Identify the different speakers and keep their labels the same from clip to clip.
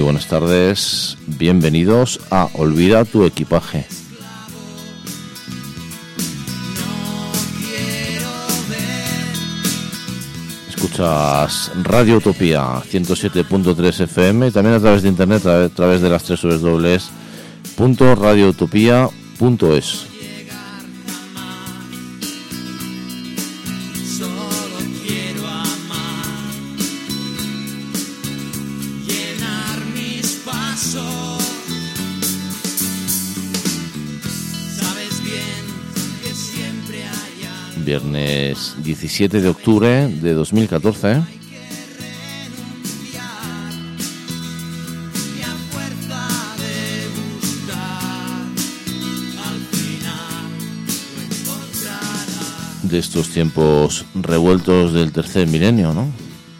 Speaker 1: buenas tardes, bienvenidos a Olvida tu equipaje. Escuchas Radio Utopía 107.3 FM y también a través de internet, a través de las www.radioutopia.es. Viernes 17 de octubre de 2014. De estos tiempos revueltos del tercer milenio, ¿no?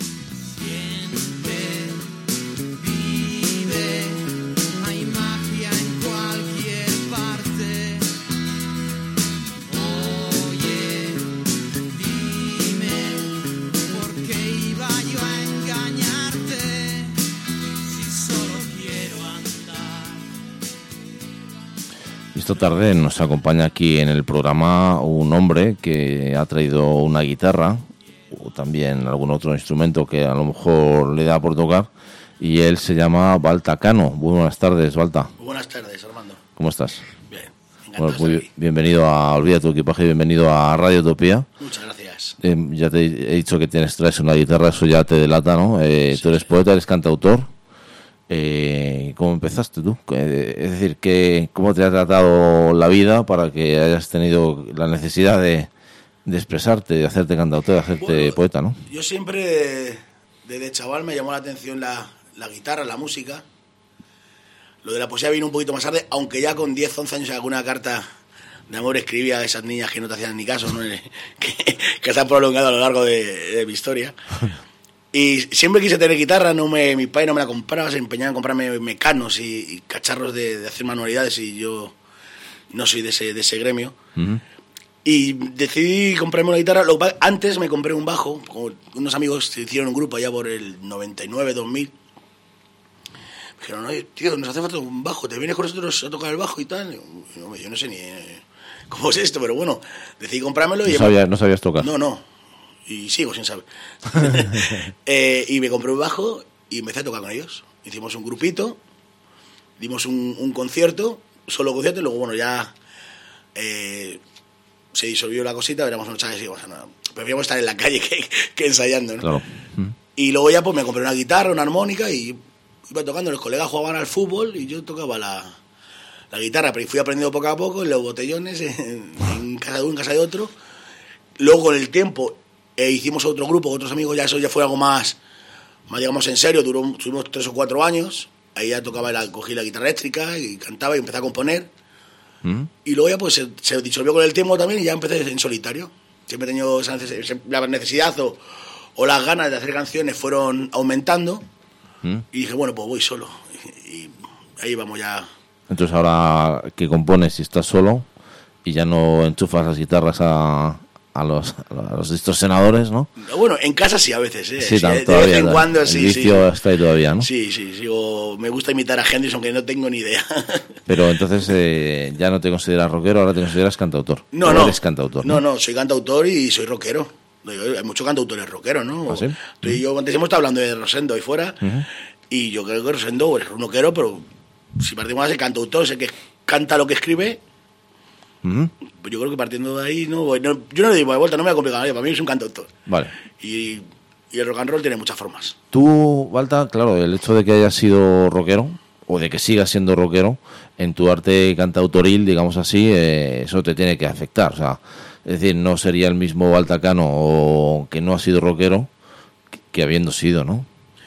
Speaker 1: Esta tarde nos acompaña aquí en el programa un hombre que ha traído una guitarra o también algún otro instrumento que a lo mejor le da por tocar, y él se llama Balta Cano. Muy buenas tardes, Balta.
Speaker 2: Buenas tardes, Armando.
Speaker 1: ¿Cómo estás?
Speaker 2: Bien,
Speaker 1: bueno, muy bienvenido a Olvida tu equipaje y bienvenido a Radio Utopía.
Speaker 2: Muchas gracias.
Speaker 1: Ya te he dicho que traes una guitarra, eso ya te delata, ¿no? Sí. Tú eres poeta, eres cantautor. ¿Cómo empezaste tú? Es decir, ¿cómo te ha tratado la vida para que hayas tenido la necesidad de expresarte, de hacerte cantautor, de hacerte poeta, ¿no?
Speaker 2: Yo siempre, desde chaval, me llamó la atención la guitarra, la música. Lo de la poesía vino un poquito más tarde, aunque ya con 10, 11 años alguna carta de amor escribía a esas niñas que no te hacían ni caso, ¿no? que se han prolongado a lo largo de mi historia. Y siempre quise tener guitarra, mi padre no me la compraba, se empeñaba en comprarme mecanos y cacharros de hacer manualidades, y yo no soy de ese gremio. Uh-huh. Y decidí comprarme una guitarra. Antes me compré un bajo, con unos amigos que hicieron un grupo allá por el 99, 2000. Me dijeron, oye, tío, nos hace falta un bajo, ¿te vienes con nosotros a tocar el bajo y tal? Yo no sé ni cómo es esto, pero bueno, decidí comprármelo.
Speaker 1: ¿No sabías tocar?
Speaker 2: No. Y sigo sin saber. Y me compré un bajo y empecé a tocar con ellos. Hicimos un grupito, dimos un concierto, solo concierto, y luego, bueno, ya se disolvió la cosita, éramos unos chavales y dijimos, no, preferíamos estar en la calle que ensayando, ¿no?
Speaker 1: Claro.
Speaker 2: Y luego ya pues me compré una guitarra, una armónica, y iba tocando. Los colegas jugaban al fútbol y yo tocaba la guitarra, pero fui aprendiendo poco a poco en los botellones, en casa de uno, en casa de otro. Luego, con el tiempo, hicimos otro grupo con otros amigos, eso ya fue algo más digamos en serio, tuvimos 3 o 4 años, ahí ya cogí la guitarra eléctrica y cantaba y empecé a componer. Y luego ya pues se disolvió con el tiempo también y ya empecé en solitario. Siempre he tenido la necesidad o las ganas de hacer canciones fueron aumentando, y dije, bueno, pues voy solo, y ahí vamos ya.
Speaker 1: Entonces ahora que compones y estás solo y ya no enchufas las guitarras a los distorsionadores, ¿no?
Speaker 2: Bueno, en casa sí, a veces, ¿eh?
Speaker 1: Sí,
Speaker 2: de
Speaker 1: todavía,
Speaker 2: vez en cuando, sí.
Speaker 1: El vicio está ahí todavía, ¿no?
Speaker 2: Sí, me gusta imitar a Hendrix, aunque no tengo ni idea.
Speaker 1: Pero entonces ya no te consideras rockero, ahora te consideras cantautor.
Speaker 2: No.
Speaker 1: Eres cantautor, ¿no?
Speaker 2: No, soy cantautor y soy rockero. Hay muchos cantautores rockeros, ¿no?
Speaker 1: ¿Ah, sí?
Speaker 2: Tú y yo antes hemos estado hablando de Rosendo ahí fuera, y yo creo que Rosendo es un rockero, pero si partimos de ese cantautor, ese que canta lo que escribe. Yo creo que partiendo de ahí, yo no le digo de vuelta, no me voy a complicar a nadie, para mí es un cantautor.
Speaker 1: Vale.
Speaker 2: Y el rock and roll tiene muchas formas.
Speaker 1: Tú, Balta, claro, el hecho de que hayas sido rockero, o de que sigas siendo rockero, en tu arte cantautoril, digamos así, eso te tiene que afectar. O sea, es decir, no sería el mismo Balta Cano o que no ha sido rockero que habiendo sido, ¿no?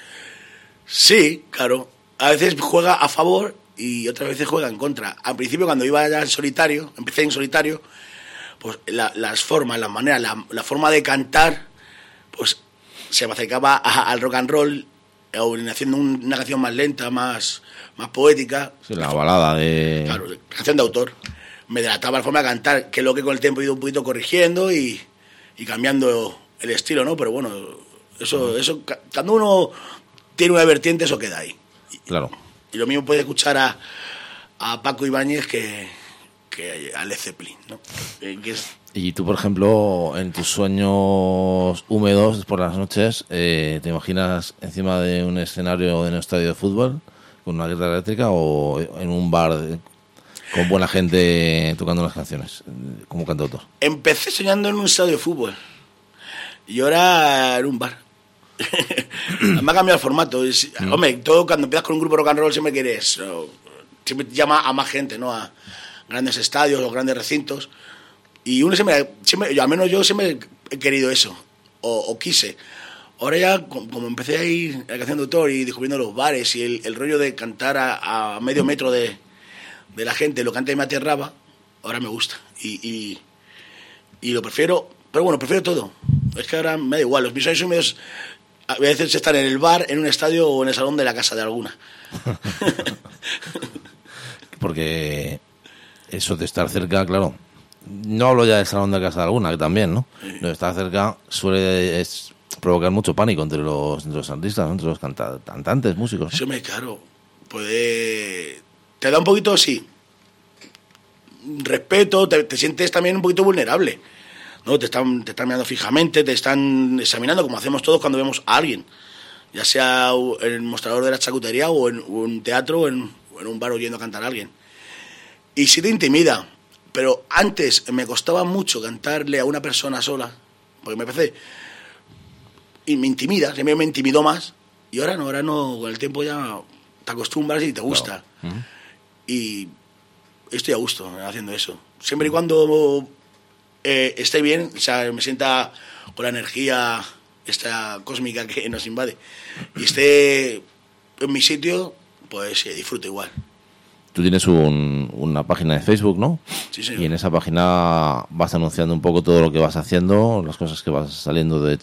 Speaker 1: Sí,
Speaker 2: claro. A veces juega a favor y otras veces juega en contra. Al principio, cuando iba ya empecé en solitario, pues las formas, las maneras, la forma de cantar, pues se me acercaba al rock and roll, haciendo una canción más lenta, más poética.
Speaker 1: Sí, la balada de...
Speaker 2: Claro, canción de autor. Me delataba la forma de cantar, que es lo que con el tiempo he ido un poquito corrigiendo y cambiando el estilo, ¿no? Pero bueno, eso cuando uno tiene una vertiente, eso queda ahí.
Speaker 1: Claro.
Speaker 2: Y lo mismo puede escuchar a Paco Ibáñez que a Led Zeppelin, ¿no?
Speaker 1: Y tú, por ejemplo, en tus sueños húmedos por las noches, ¿te imaginas encima de un escenario en un estadio de fútbol con una guitarra eléctrica o en un bar con buena gente tocando las canciones como cantautor?
Speaker 2: Empecé soñando en un estadio de fútbol y ahora en un bar. Me ha cambiado el formato. Hombre, todo cuando empiezas con un grupo rock and roll siempre quieres, siempre llama a más gente, ¿no? A grandes estadios o grandes recintos. Y uno siempre, al menos yo siempre he querido eso, o quise. Ahora ya, como empecé a ir a la canción de autor y descubriendo los bares y el rollo de cantar a medio metro de la gente, lo que antes me aterraba, ahora me gusta. Y lo prefiero, pero bueno, prefiero todo. Es que ahora me da igual, los mis sueños húmedos a veces están en el bar, en un estadio o en el salón de la casa de alguna.
Speaker 1: Porque eso de estar cerca, claro, no hablo ya del salón de la casa de alguna, que también, ¿no?
Speaker 2: Sí.
Speaker 1: Lo de estar cerca suele provocar mucho pánico entre los artistas, ¿no? Entre los cantantes, músicos, ¿no?
Speaker 2: Sí, me claro. Te da un poquito, sí, respeto, te sientes también un poquito vulnerable, ¿no? Te están mirando fijamente, te están examinando como hacemos todos cuando vemos a alguien, ya sea en el mostrador de la charcutería o en un teatro o en un bar oyendo cantar a alguien. Y sí te intimida, pero antes me costaba mucho cantarle a una persona sola, porque me parece... Y me intimida, siempre me intimidó más, y ahora no, con el tiempo ya te acostumbras y te gusta. Claro. Y estoy a gusto haciendo eso. Siempre y cuando esté bien, o sea, me sienta con la energía esta cósmica que nos invade, y esté en mi sitio, pues disfruto igual.
Speaker 1: Tú tienes una página de Facebook, ¿no?
Speaker 2: Sí, señor.
Speaker 1: Y en esa página vas anunciando un poco todo lo que vas haciendo, las cosas que vas saliendo de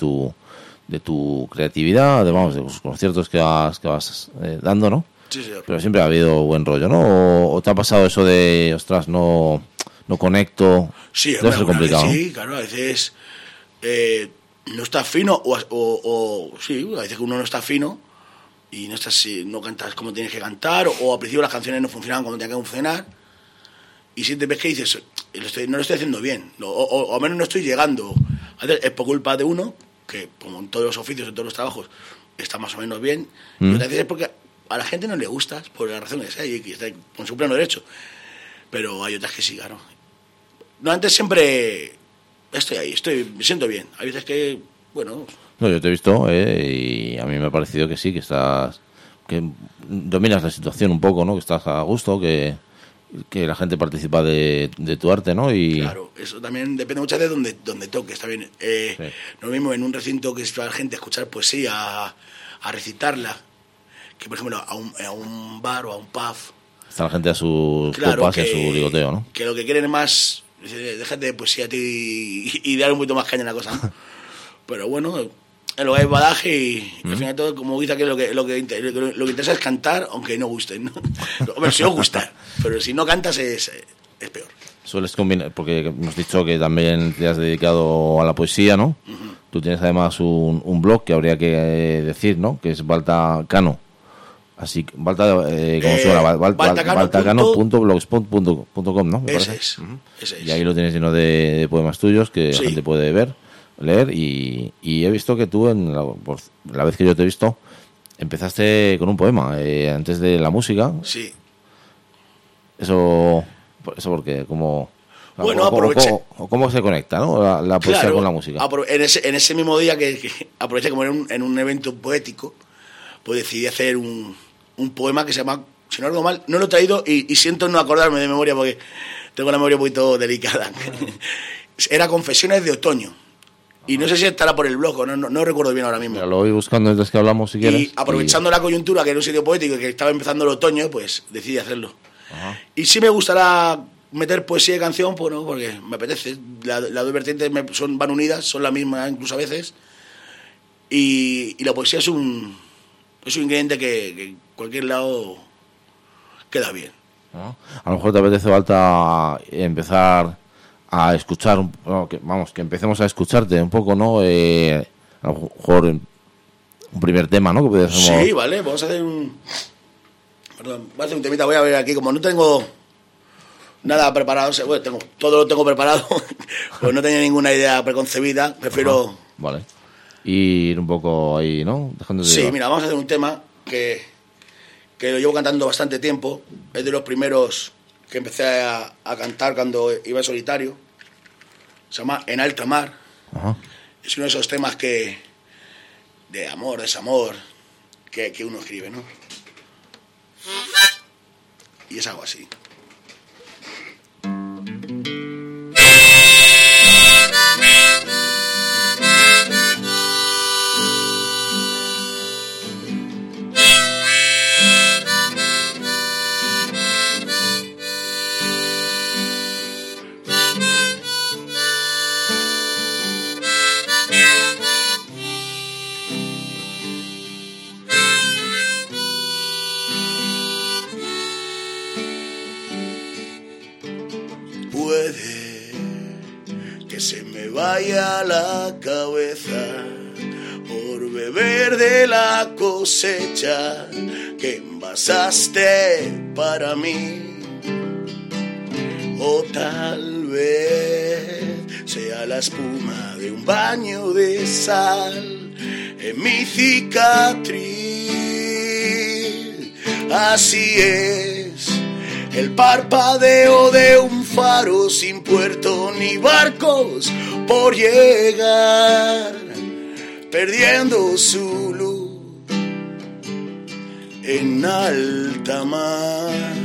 Speaker 1: tu creatividad, además de los conciertos que vas dando, ¿no?
Speaker 2: Sí, señor.
Speaker 1: Pero siempre ha habido buen rollo, ¿no? ¿O te ha pasado eso de, ostras, no conecto?
Speaker 2: Sí,
Speaker 1: debe ser complicado,
Speaker 2: sí, ¿no? Claro, a veces no estás fino, o sí, a veces que uno no está fino y no cantas como tienes que cantar, o al principio las canciones no funcionaban como tenían que funcionar, y si te ves que dices, no lo estoy haciendo bien, o al menos no estoy llegando. A veces es por culpa de uno, que como en todos los oficios, en todos los trabajos, está más o menos bien, y otras veces es porque a la gente no le gustas, por la razón que sea, y está con su pleno derecho. Pero hay otras que sí, claro. No, antes siempre estoy ahí, me siento bien. Hay veces que, bueno...
Speaker 1: No, yo te he visto y a mí me ha parecido que sí, que dominas la situación un poco, ¿no? Que estás a gusto, que la gente participa de tu arte, ¿no? Y...
Speaker 2: Claro, eso también depende muchas veces de donde toques, está bien. Sí. No es lo mismo en un recinto que va la gente a escuchar poesía, a recitarla, que por ejemplo a un bar o a un pub.
Speaker 1: Está la gente a sus copas y a su ligoteo, ¿no?
Speaker 2: Que lo que quieren es más, déjate de poesía a ti y dar un poquito más caña a la cosa, ¿no? Pero bueno, en lo que hay badaje y al final todo, como dice que lo que interesa es cantar, aunque no guste, ¿no? Hombre, si no gusta, pero si no cantas es peor.
Speaker 1: Sueles combinar, porque hemos dicho que también te has dedicado a la poesía, ¿no? Uh-huh. Tú tienes además un blog que habría que decir, ¿no? Que es Baltacano. Así, ¿cómo suena? Baltacano.blogspot.com, ¿no?
Speaker 2: Ese es.
Speaker 1: Y ahí lo tienes lleno de poemas tuyos que la gente puede leer y he visto que tú, la vez que yo te he visto, empezaste con un poema antes de la música.
Speaker 2: Sí.
Speaker 1: Eso porque como...
Speaker 2: Bueno, aproveché.
Speaker 1: ¿Cómo se conecta, ¿no? La poesía con la música?
Speaker 2: En ese mismo día que aproveché como en un evento poético, pues decidí hacer un poema que se llama, si no recuerdo mal, no lo he traído y siento no acordarme de memoria porque tengo la memoria un poquito delicada. Era Confesiones de Otoño. Y no sé si estará por el blog o no recuerdo bien ahora mismo.
Speaker 1: Ya lo voy buscando desde que hablamos, si quieres.
Speaker 2: Y aprovechando la coyuntura, que era un sitio poético y que estaba empezando el otoño, pues decidí hacerlo. Ajá. Y sí me gustará meter poesía y canción, pues no, porque me apetece. Las dos vertientes van unidas, son la misma incluso a veces. Y la poesía es un ingrediente que en cualquier lado queda bien.
Speaker 1: Ajá. A lo mejor te apetece falta empezar a escuchar, que empecemos a escucharte un poco, ¿no? A lo mejor un primer tema, ¿no?
Speaker 2: Sí, vale, vamos a hacer un Perdón, voy a hacer un temita, voy a ver aquí, como no tengo nada preparado, bueno, todo lo tengo preparado, pues no tenía ninguna idea preconcebida, prefiero...
Speaker 1: Vale. Ir un poco ahí, ¿no? Dejándote
Speaker 2: Sí,
Speaker 1: llevar.
Speaker 2: mira, vamos a hacer un tema que lo llevo cantando bastante tiempo, es de los primeros que empecé a cantar cuando iba en solitario, se llama En alta mar,
Speaker 1: Ajá.
Speaker 2: es uno de esos temas que de amor, desamor, que uno escribe, ¿no? Y es algo así. Puede que se me vaya la cabeza por beber de la cosecha que envasaste para mí. O tal vez sea la espuma de un baño de sal en mi cicatriz. Así es el parpadeo de un faro sin puerto ni barcos por llegar, perdiendo su luz en alta mar.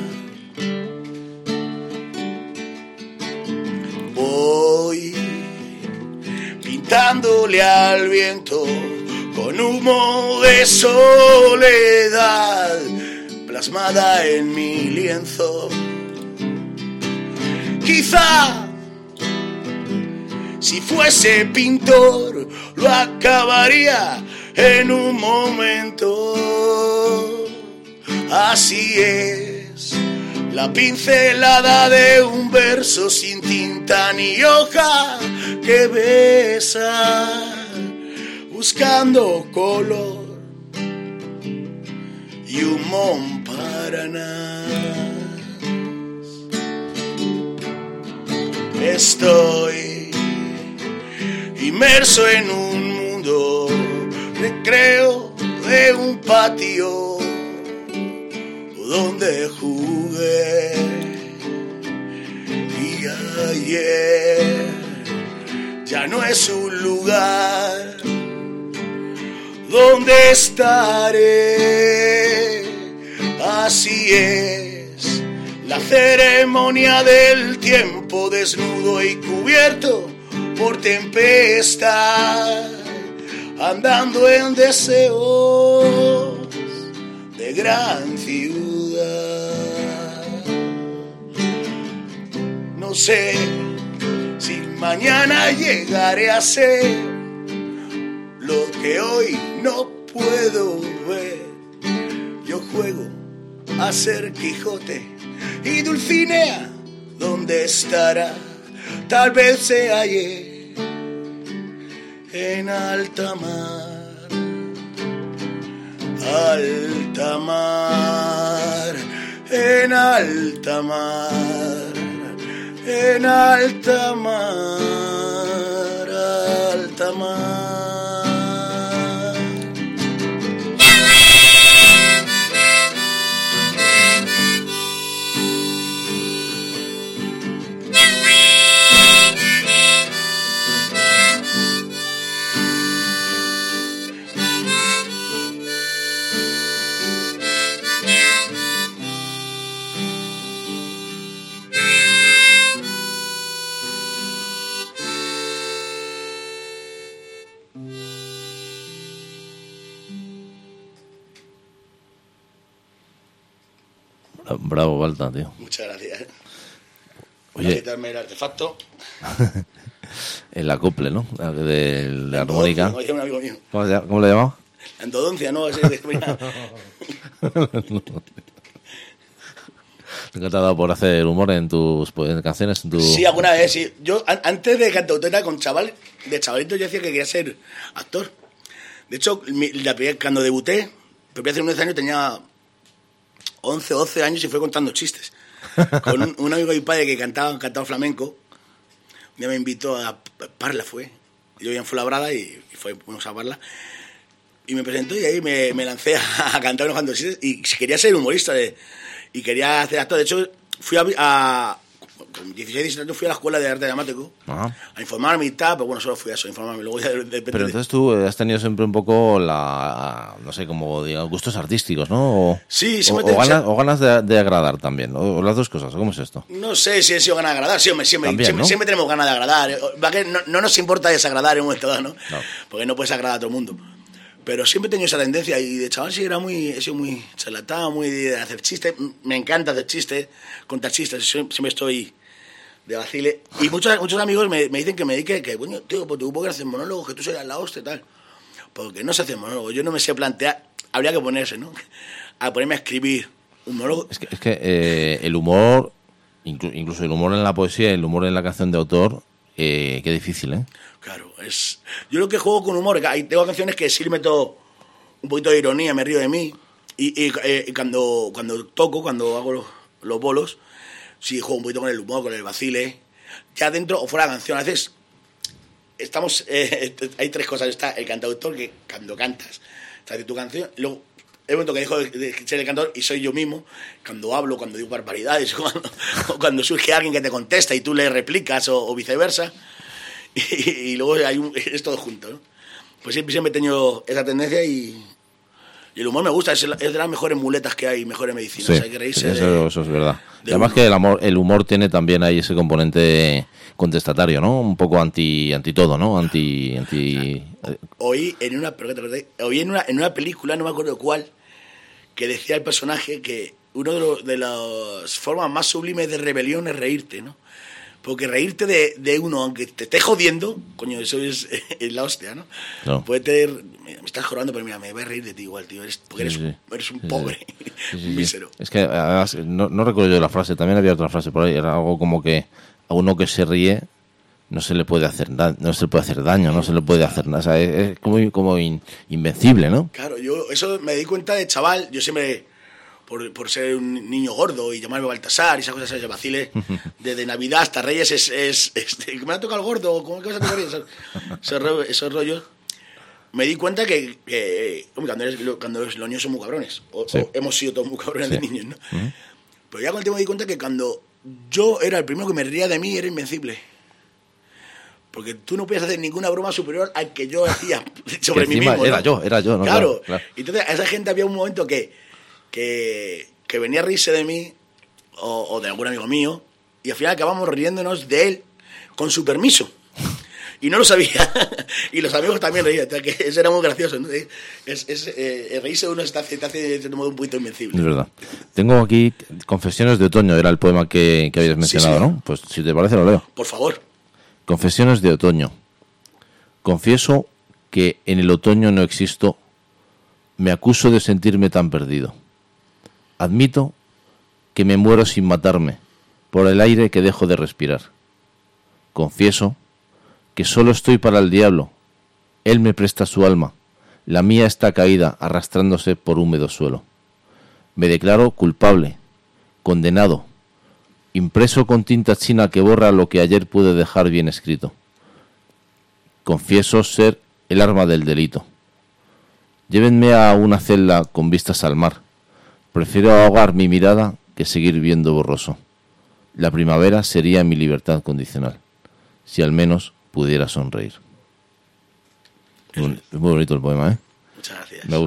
Speaker 2: Voy pintándole al viento con humo de soledad plasmada en mi lienzo. Quizá si fuese pintor lo acabaría en un momento. Así es la pincelada de un verso sin tinta ni hoja que besa buscando color y humor para nada. Estoy inmerso en un mundo recreo de un patio donde jugué y ayer ya no es un lugar donde estaré. Así es la ceremonia del tiempo, desnudo y cubierto por tempestad, andando en deseos de gran ciudad. No sé si mañana llegaré a ser lo que hoy no puedo ver. Yo juego a ser Quijote y Dulcinea, ¿dónde estará? Tal vez se halle en alta mar, alta mar, en alta mar, en alta mar, alta mar.
Speaker 1: Bravo, Balta, tío.
Speaker 2: Muchas gracias.
Speaker 1: Oye.
Speaker 2: Voy a quitarme el artefacto.
Speaker 1: El acople, ¿no? De la armónica.
Speaker 2: Como decía un amigo mío.
Speaker 1: ¿Cómo le llamaba?
Speaker 2: La endodoncia, ¿no? Así
Speaker 1: ¿Nunca te ha dado por hacer humor en tus canciones?
Speaker 2: Sí, alguna vez, sí. Yo, antes de cantautora, de chavalito, yo decía que quería ser actor. De hecho, cuando debuté, pero hace unos años tenía 11 o 12 años y fue contando chistes. Con un amigo de mi padre que cantaba flamenco, un día me invitó a Parla, fue. Yo vivía en Fuenlabrada y fuimos a Parla. Y me presentó y ahí me lancé a cantar unos cuantos chistes y quería ser humorista y quería hacer actor. De hecho, fui con 16, 17 años fui a la escuela de arte dramático a informarme y tal, pero bueno, solo fui a eso, a informarme. Luego ya
Speaker 1: pero entonces tú has tenido siempre un poco no sé, como digamos, gustos artísticos, ¿no?
Speaker 2: Sí,
Speaker 1: o ganas de agradar también, o las dos cosas. ¿Cómo es esto?
Speaker 2: No sé si he sido ganas de agradar, siempre tenemos ganas de agradar. No nos importa desagradar en un momento dado, ¿no? Porque no puedes agradar a todo el mundo. Pero siempre he tenido esa tendencia y de chaval sí he sido muy charlatán, muy de hacer chistes. Me encanta hacer chistes, contar chistes, siempre estoy de vacile. Y muchos amigos me dicen que me dedique, que bueno, tío, pues tú puedes hacer monólogos, que tú serías la hostia y tal. Porque no se hace monólogos, yo no me sé plantear, habría que ponerse, ¿no? A ponerme a escribir un monólogo.
Speaker 1: Es que el humor, incluso el humor en la poesía, el humor en la canción de autor, qué difícil, ¿eh?
Speaker 2: Claro, yo lo que juego con humor, tengo canciones que sí le meto un poquito de ironía, me río de mí, y cuando toco, cuando hago los bolos, sí juego un poquito con el humor, con el vacile, ya dentro o fuera de la canción. A veces hay tres cosas: está el cantautor, que cuando cantas, de tu canción, luego el momento que dejo de ser el cantador y soy yo mismo, cuando hablo, cuando digo barbaridades, o cuando surge alguien que te contesta y tú le replicas o viceversa. Y luego es todo junto, ¿no? Pues siempre he tenido esa tendencia y el humor me gusta, es de las mejores muletas que hay, mejores medicinas.
Speaker 1: Sí,
Speaker 2: hay que reírse
Speaker 1: eso es verdad. Y además que el humor tiene también ahí ese componente contestatario, ¿no? Un poco anti todo, ¿no?
Speaker 2: Oí en una película, no me acuerdo cuál, que decía el personaje que una de las formas más sublimes de rebelión es reírte, ¿no? Porque reírte de uno, aunque te esté jodiendo, coño, eso es la hostia, ¿no?
Speaker 1: Claro.
Speaker 2: Puede tener... Me estás jorando, pero mira, me voy a reír de ti igual, tío. Porque eres un pobre, un mísero.
Speaker 1: Es que además, no recuerdo yo la frase, también había otra frase por ahí, era algo como que a uno que se ríe no se le puede hacer daño, no se le puede hacer nada. O sea, es como invencible, ¿no?
Speaker 2: Claro, yo eso me di cuenta de chaval, yo siempre... Por ser un niño gordo y llamarme Baltasar y esas cosas, esos vaciles, desde Navidad hasta Reyes me ha tocado el gordo, ¿cómo que vas a tocar esos rollos? Me di cuenta que cuando los niños son muy cabrones,
Speaker 1: sí.
Speaker 2: o hemos sido todos muy cabrones de niños, ¿no?
Speaker 1: Uh-huh.
Speaker 2: Pero ya con el tiempo me di cuenta que cuando yo era el primero que me reía de mí, era invencible. Porque tú no podías hacer ninguna broma superior al que yo hacía sobre mí mismo, ¿no?
Speaker 1: Era yo, ¿no?
Speaker 2: Claro. Entonces a esa gente había un momento que venía a reírse de mí o de algún amigo mío y al final acabamos riéndonos de él con su permiso y no lo sabía y los amigos también reían, que eso era muy gracioso, ¿no? Reírse de uno te hace de modo un poquito invencible.
Speaker 1: Es verdad. Tengo aquí Confesiones de otoño, era el poema que habías mencionado, sí. ¿No? Pues si te parece lo leo.
Speaker 2: Por favor.
Speaker 1: Confesiones de otoño. Confieso que en el otoño no existo, me acuso de sentirme tan perdido. Admito que me muero sin matarme por el aire que dejo de respirar. Confieso que solo estoy para el diablo. Él me presta su alma. La mía está caída, arrastrándose por húmedo suelo. Me declaro culpable, condenado, impreso con tinta china que borra lo que ayer pude dejar bien escrito. Confieso ser el arma del delito. Llévenme a una celda con vistas al mar. Prefiero ahogar mi mirada que seguir viendo borroso. La primavera sería mi libertad condicional, si al menos pudiera sonreír. Es muy bonito el poema, ¿eh?
Speaker 2: Muchas gracias.
Speaker 1: Me ha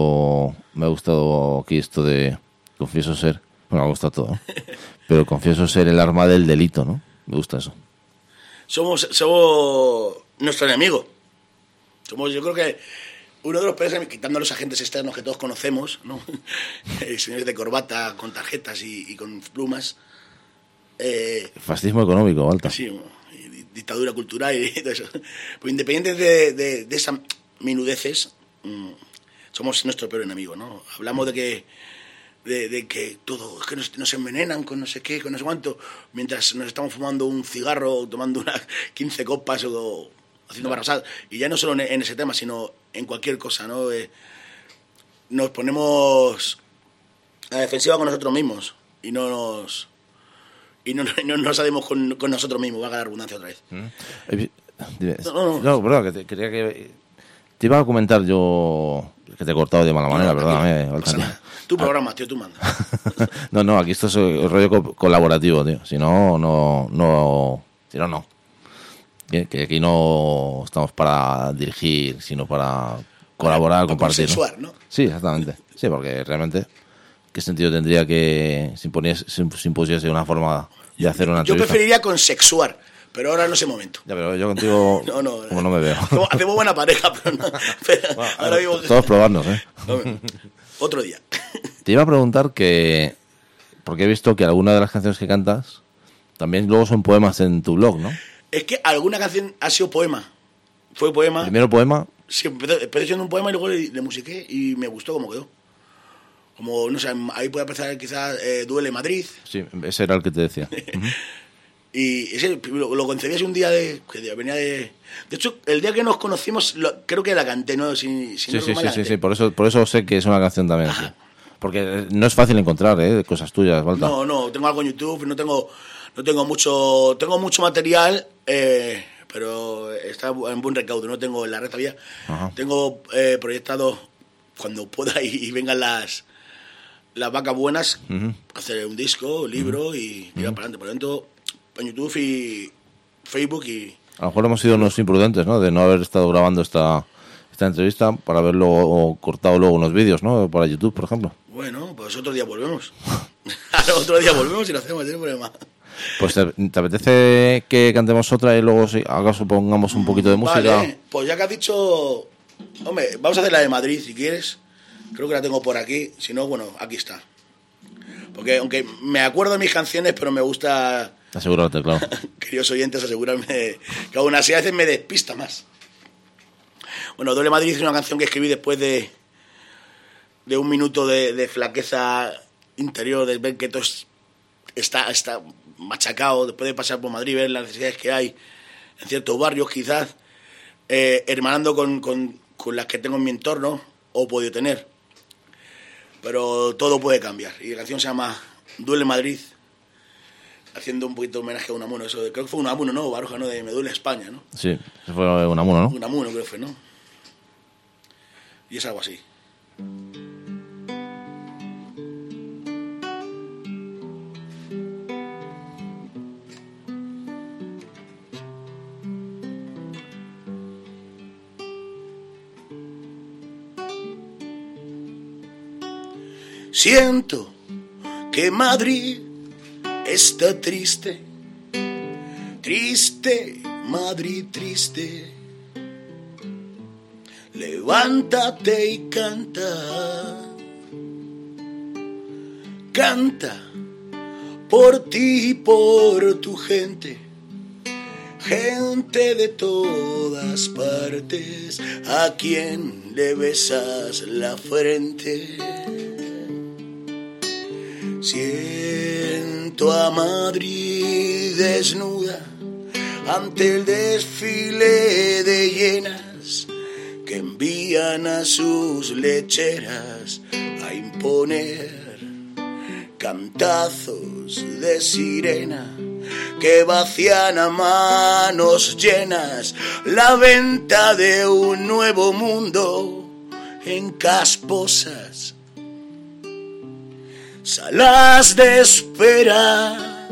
Speaker 1: gustado aquí esto de confieso ser, bueno, me gusta todo, ¿eh? Pero confieso ser el arma del delito, ¿no? Me gusta eso.
Speaker 2: Somos nuestro enemigo. Yo creo que uno de los peores, quitando a los agentes externos que todos conocemos, ¿no? Señores de corbata con tarjetas y con plumas.
Speaker 1: Fascismo económico, Balta.
Speaker 2: Sí, dictadura cultural y todo eso. Pues independientes de esas minudeces, somos nuestro peor enemigo, ¿no? Hablamos de que todo, es que nos envenenan con no sé qué, con no sé cuánto, mientras nos estamos fumando un cigarro o tomando unas 15 copas o haciendo barrasadas. Y ya no solo en ese tema, sino en cualquier cosa, ¿no? Nos ponemos la defensiva con nosotros mismos y no nos salimos con nosotros mismos, va a ganar redundancia otra vez.
Speaker 1: No, perdón, que quería que te iba a comentar yo, que te he cortado de mala manera, perdón.
Speaker 2: Tu programa, tío, tú mandas.
Speaker 1: No, aquí esto es el rollo colaborativo, tío. Si no. Que aquí no estamos para dirigir, sino para colaborar, compartir.
Speaker 2: Consensuar, ¿no?
Speaker 1: Sí, exactamente. Sí, porque realmente, ¿qué sentido tendría que se impusiese una forma de hacer una entrevista?
Speaker 2: Yo preferiría consexuar, pero ahora no es el momento.
Speaker 1: Ya, pero yo contigo, como no me veo.
Speaker 2: Hacemos buena pareja, pero no. Pero
Speaker 1: bueno,
Speaker 2: ahora mismo...
Speaker 1: Todos probarnos, ¿eh?
Speaker 2: Otro día.
Speaker 1: Te iba a preguntar porque he visto que algunas de las canciones que cantas también luego son poemas en tu blog, ¿no?
Speaker 2: Es que alguna canción ha sido poema. Fue poema.
Speaker 1: Primero poema.
Speaker 2: Sí, empecé siendo un poema y luego le musiqué y me gustó cómo quedó. Como, no sé, ahí puede aparecer quizás Duele Madrid.
Speaker 1: Sí, ese era el que te decía.
Speaker 2: Y ese lo concebí hace un día que venía de... De hecho, el día que nos conocimos, creo que la canté, ¿no?
Speaker 1: Sí, por eso sé que es una canción también. Sí. Porque no es fácil encontrar, cosas tuyas, Walter.
Speaker 2: No, tengo algo en YouTube, no tengo mucho material, pero está en buen recaudo, no tengo en la red todavía.
Speaker 1: Ajá.
Speaker 2: Tengo proyectado, cuando pueda y vengan las vacas buenas, hacer un disco, libro y tirar para adelante. Por lo tanto, en YouTube y Facebook y...
Speaker 1: A lo mejor hemos sido unos imprudentes, ¿no? De no haber estado grabando esta entrevista para haberlo o cortado luego unos vídeos, ¿no? Para YouTube, por ejemplo.
Speaker 2: Bueno, pues otro día volvemos. Otro día volvemos y lo hacemos, no hay problema.
Speaker 1: Pues ¿te apetece que cantemos otra y luego acaso pongamos un poquito de música?
Speaker 2: Vale, pues ya que has dicho... Hombre, vamos a hacer la de Madrid si quieres. Creo que la tengo por aquí. Si no, bueno, aquí está. Porque aunque me acuerdo de mis canciones, pero me gusta...
Speaker 1: Asegúrate, claro.
Speaker 2: Queridos oyentes, asegurarme que aún así a veces me despista más. Bueno, Duele Madrid es una canción que escribí después de un minuto de flaqueza interior, de ver que todo está machacado, después de pasar por Madrid, ver las necesidades que hay en ciertos barrios, quizás, hermanando con las que tengo en mi entorno o he podido tener. Pero todo puede cambiar. Y la canción se llama Duele Madrid, haciendo un poquito de homenaje a Unamuno. Creo que fue Unamuno, ¿no? Baroja, ¿no? De Me duele España, ¿no?
Speaker 1: Sí, fue Unamuno, ¿no?
Speaker 2: Unamuno creo que fue, ¿no? Y es algo así. Siento que Madrid está triste, triste, Madrid triste. Levántate y canta, canta por ti y por tu gente, gente de todas partes, a quien le besas la frente. Siento a Madrid desnuda ante el desfile de hienas que envían a sus lecheras a imponer cantazos de sirena que vacían a manos llenas la venta de un nuevo mundo en casposas salas de espera.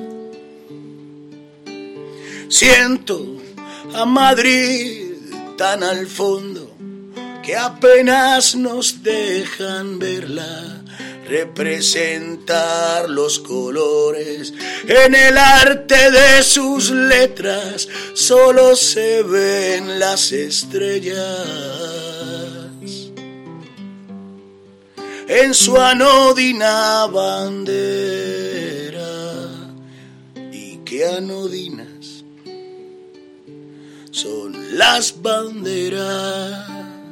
Speaker 2: Siento a Madrid tan al fondo que apenas nos dejan verla representar los colores en el arte de sus letras. Solo se ven las estrellas en su anodina bandera. ¿Y qué anodinas son las banderas?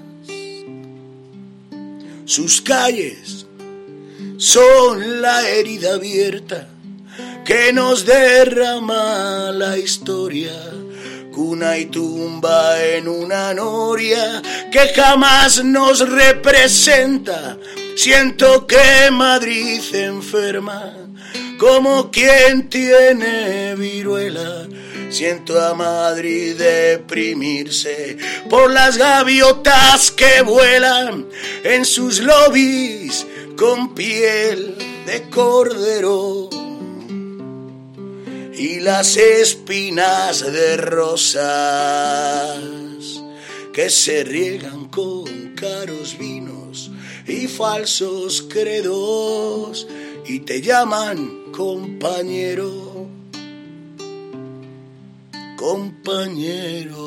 Speaker 2: Sus calles son la herida abierta que nos derrama la historia, cuna y tumba en una noria que jamás nos representa Siento que Madrid enferma como quien tiene viruela. Siento a Madrid deprimirse por las gaviotas que vuelan en sus lobbies con piel de cordero y las espinas de rosas que se riegan con caros vinos y falsos credos y te llaman compañero. Compañero,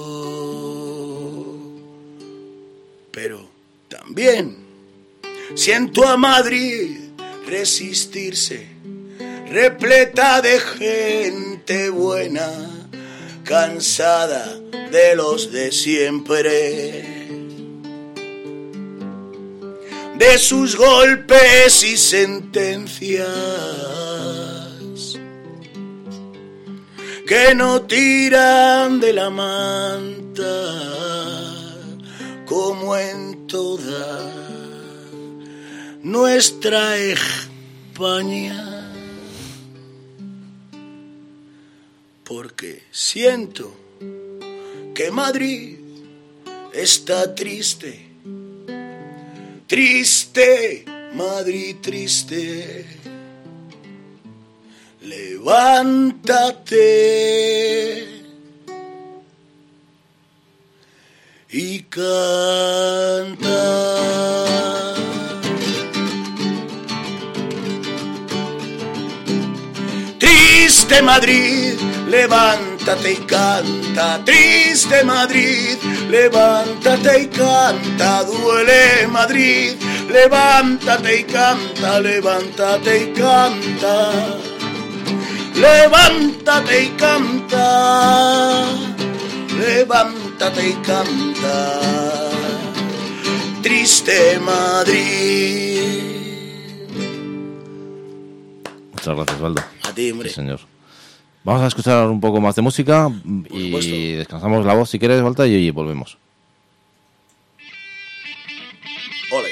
Speaker 2: pero también siento a Madrid resistirse, repleta de gente buena, cansada de los de siempre, de sus golpes y sentencias que no tiran de la manta como en toda nuestra España, porque siento que Madrid está triste, triste, Madrid triste. Levántate y canta. Triste Madrid, levántate y canta. Triste Madrid, levántate y canta. Duele Madrid, levántate y canta. Levántate y canta. Levántate y canta, levántate y canta, triste Madrid.
Speaker 1: Muchas gracias, Baldo.
Speaker 2: A ti, hombre.
Speaker 1: Sí, señor. Vamos a escuchar un poco más de música y descansamos la voz si quieres, Balta, y volvemos.
Speaker 2: Ole.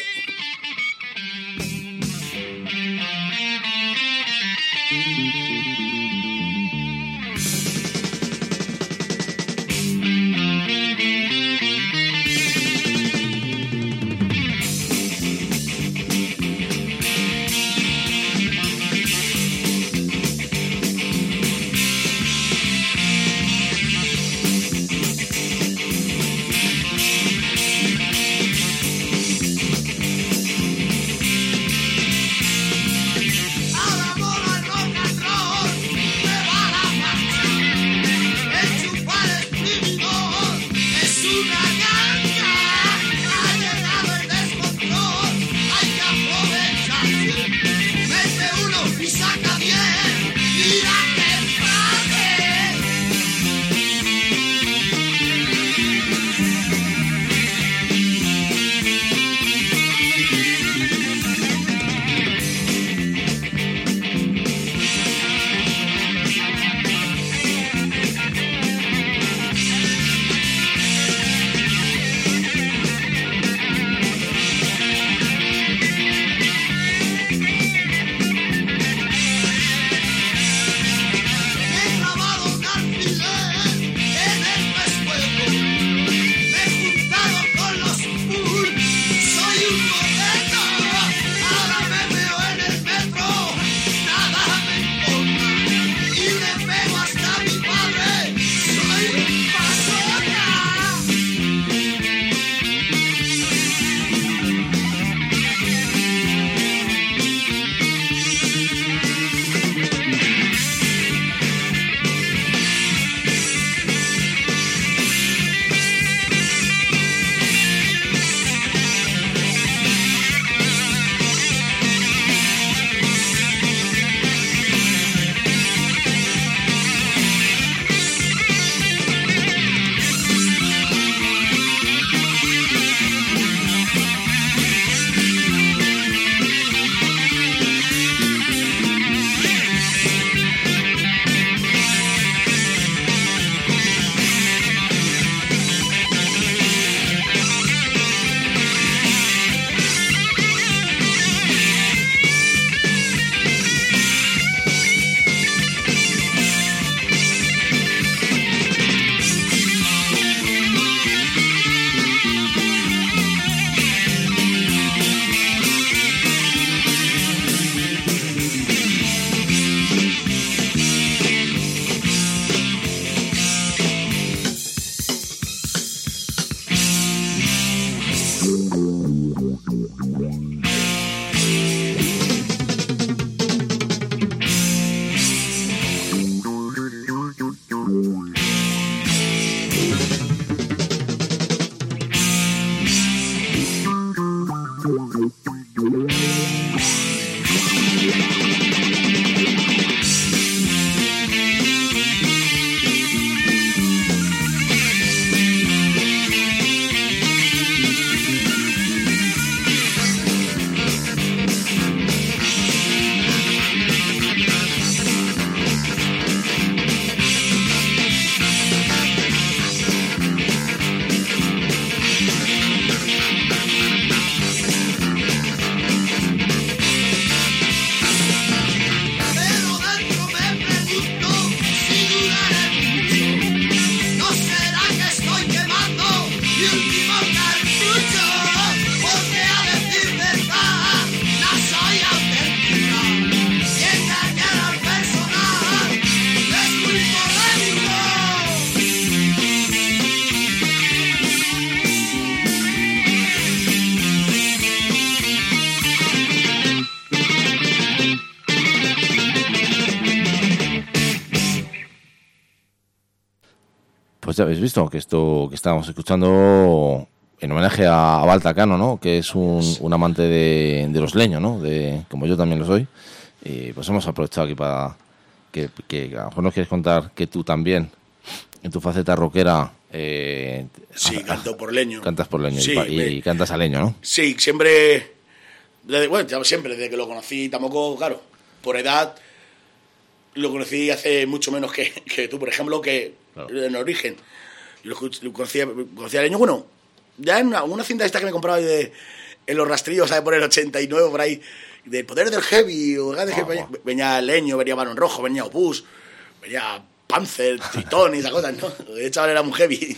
Speaker 1: Pues ya habéis visto que esto que estábamos escuchando en homenaje a Baltacano, ¿no? Que es un amante de los leños, ¿no? Como yo también lo soy. Y pues hemos aprovechado aquí para que a lo mejor nos quieres contar que tú también, en tu faceta rockera...
Speaker 2: sí, canto por leño.
Speaker 1: Cantas por leño,
Speaker 2: sí,
Speaker 1: y cantas a leño, ¿no?
Speaker 2: Sí, siempre... siempre, desde que lo conocí, tampoco, claro, por edad, lo conocí hace mucho menos que tú, por ejemplo, que claro. En origen. Yo lo conocía a leño, bueno, ya en una cinta esta que me compraba en los rastrillos, ¿sabes? Por el 89, por ahí, del poder del heavy, o venía leño, venía Barón Rojo, venía Opus, venía Panzer, Tritón y esas cosas, ¿no? De hecho, era muy heavy.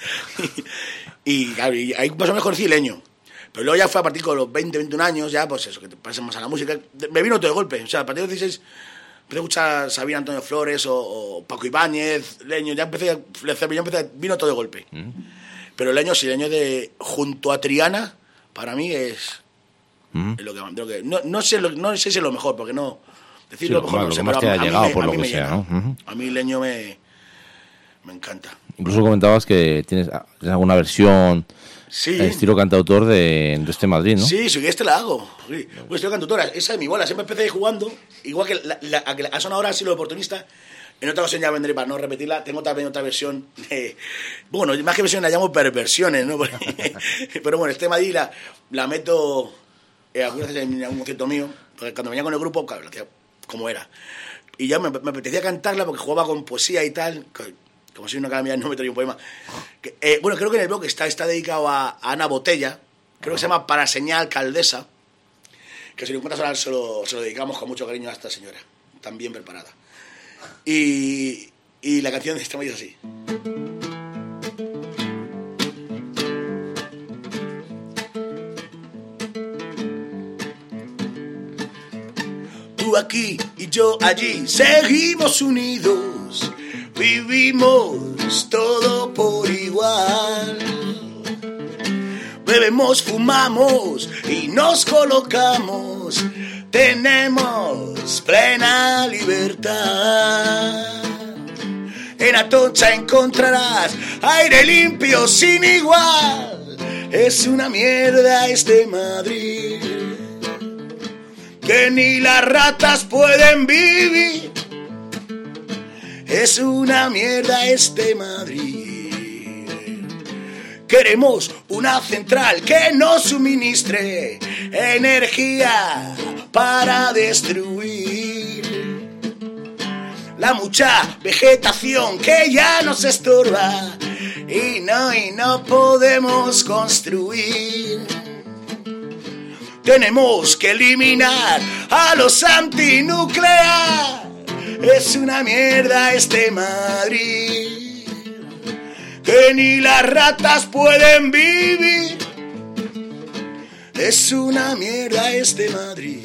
Speaker 2: Y claro, y ahí más o menos conocí leño. Pero luego ya fue a partir con los 20, 21 años, ya, pues eso, que te pases más a la música. Me vino todo de golpe. O sea, a partir de los 16 empecé a escuchar Sabina Antonio Flores o Paco Ibáñez, leño. Ya vino todo de golpe. Pero leño, sí, leño junto a Triana, para mí es lo que no sé si es lo mejor, porque no... Decir
Speaker 1: sí,
Speaker 2: lo mejor,
Speaker 1: no sé, pero a mí
Speaker 2: sea, ¿no? A mí leño me encanta.
Speaker 1: Incluso comentabas que tienes alguna versión estilo cantautor de este Madrid, ¿no?
Speaker 2: Sí, este la hago. Sí. Pues estilo cantautora, esa es mi bola. Siempre empecé jugando, igual que ha sonado ahora, ha sido oportunista. En otra ocasión ya vendré para no repetirla. Tengo también otra versión. Bueno, más que versión la llamo perversiones, ¿no? Pero bueno, este Madrid la meto algunas veces en algún concierto mío. Porque cuando venía con el grupo, claro, como era. Y ya me apetecía cantarla porque jugaba con poesía y tal. Como si una calamidad no me traía un poema. Bueno, creo que en el blog está dedicado a Ana Botella. Creo que se llama Para Señal Caldesa. Que si lo encuentras ahora se lo dedicamos con mucho cariño a esta señora. Tan bien preparada. Y la canción está muy así. Tú aquí y yo allí, seguimos unidos, vivimos todo por igual. Bebemos, fumamos y nos colocamos, tenemos plena libertad. En Atocha encontrarás aire limpio sin igual. Es una mierda este Madrid, que ni las ratas pueden vivir. Es una mierda este Madrid. Queremos una central que nos suministre energía para destruir la mucha vegetación que ya nos estorba y no podemos construir. Tenemos que eliminar a los antinuclear. Es una mierda este Madrid, que ni las ratas pueden vivir. Es una mierda este Madrid.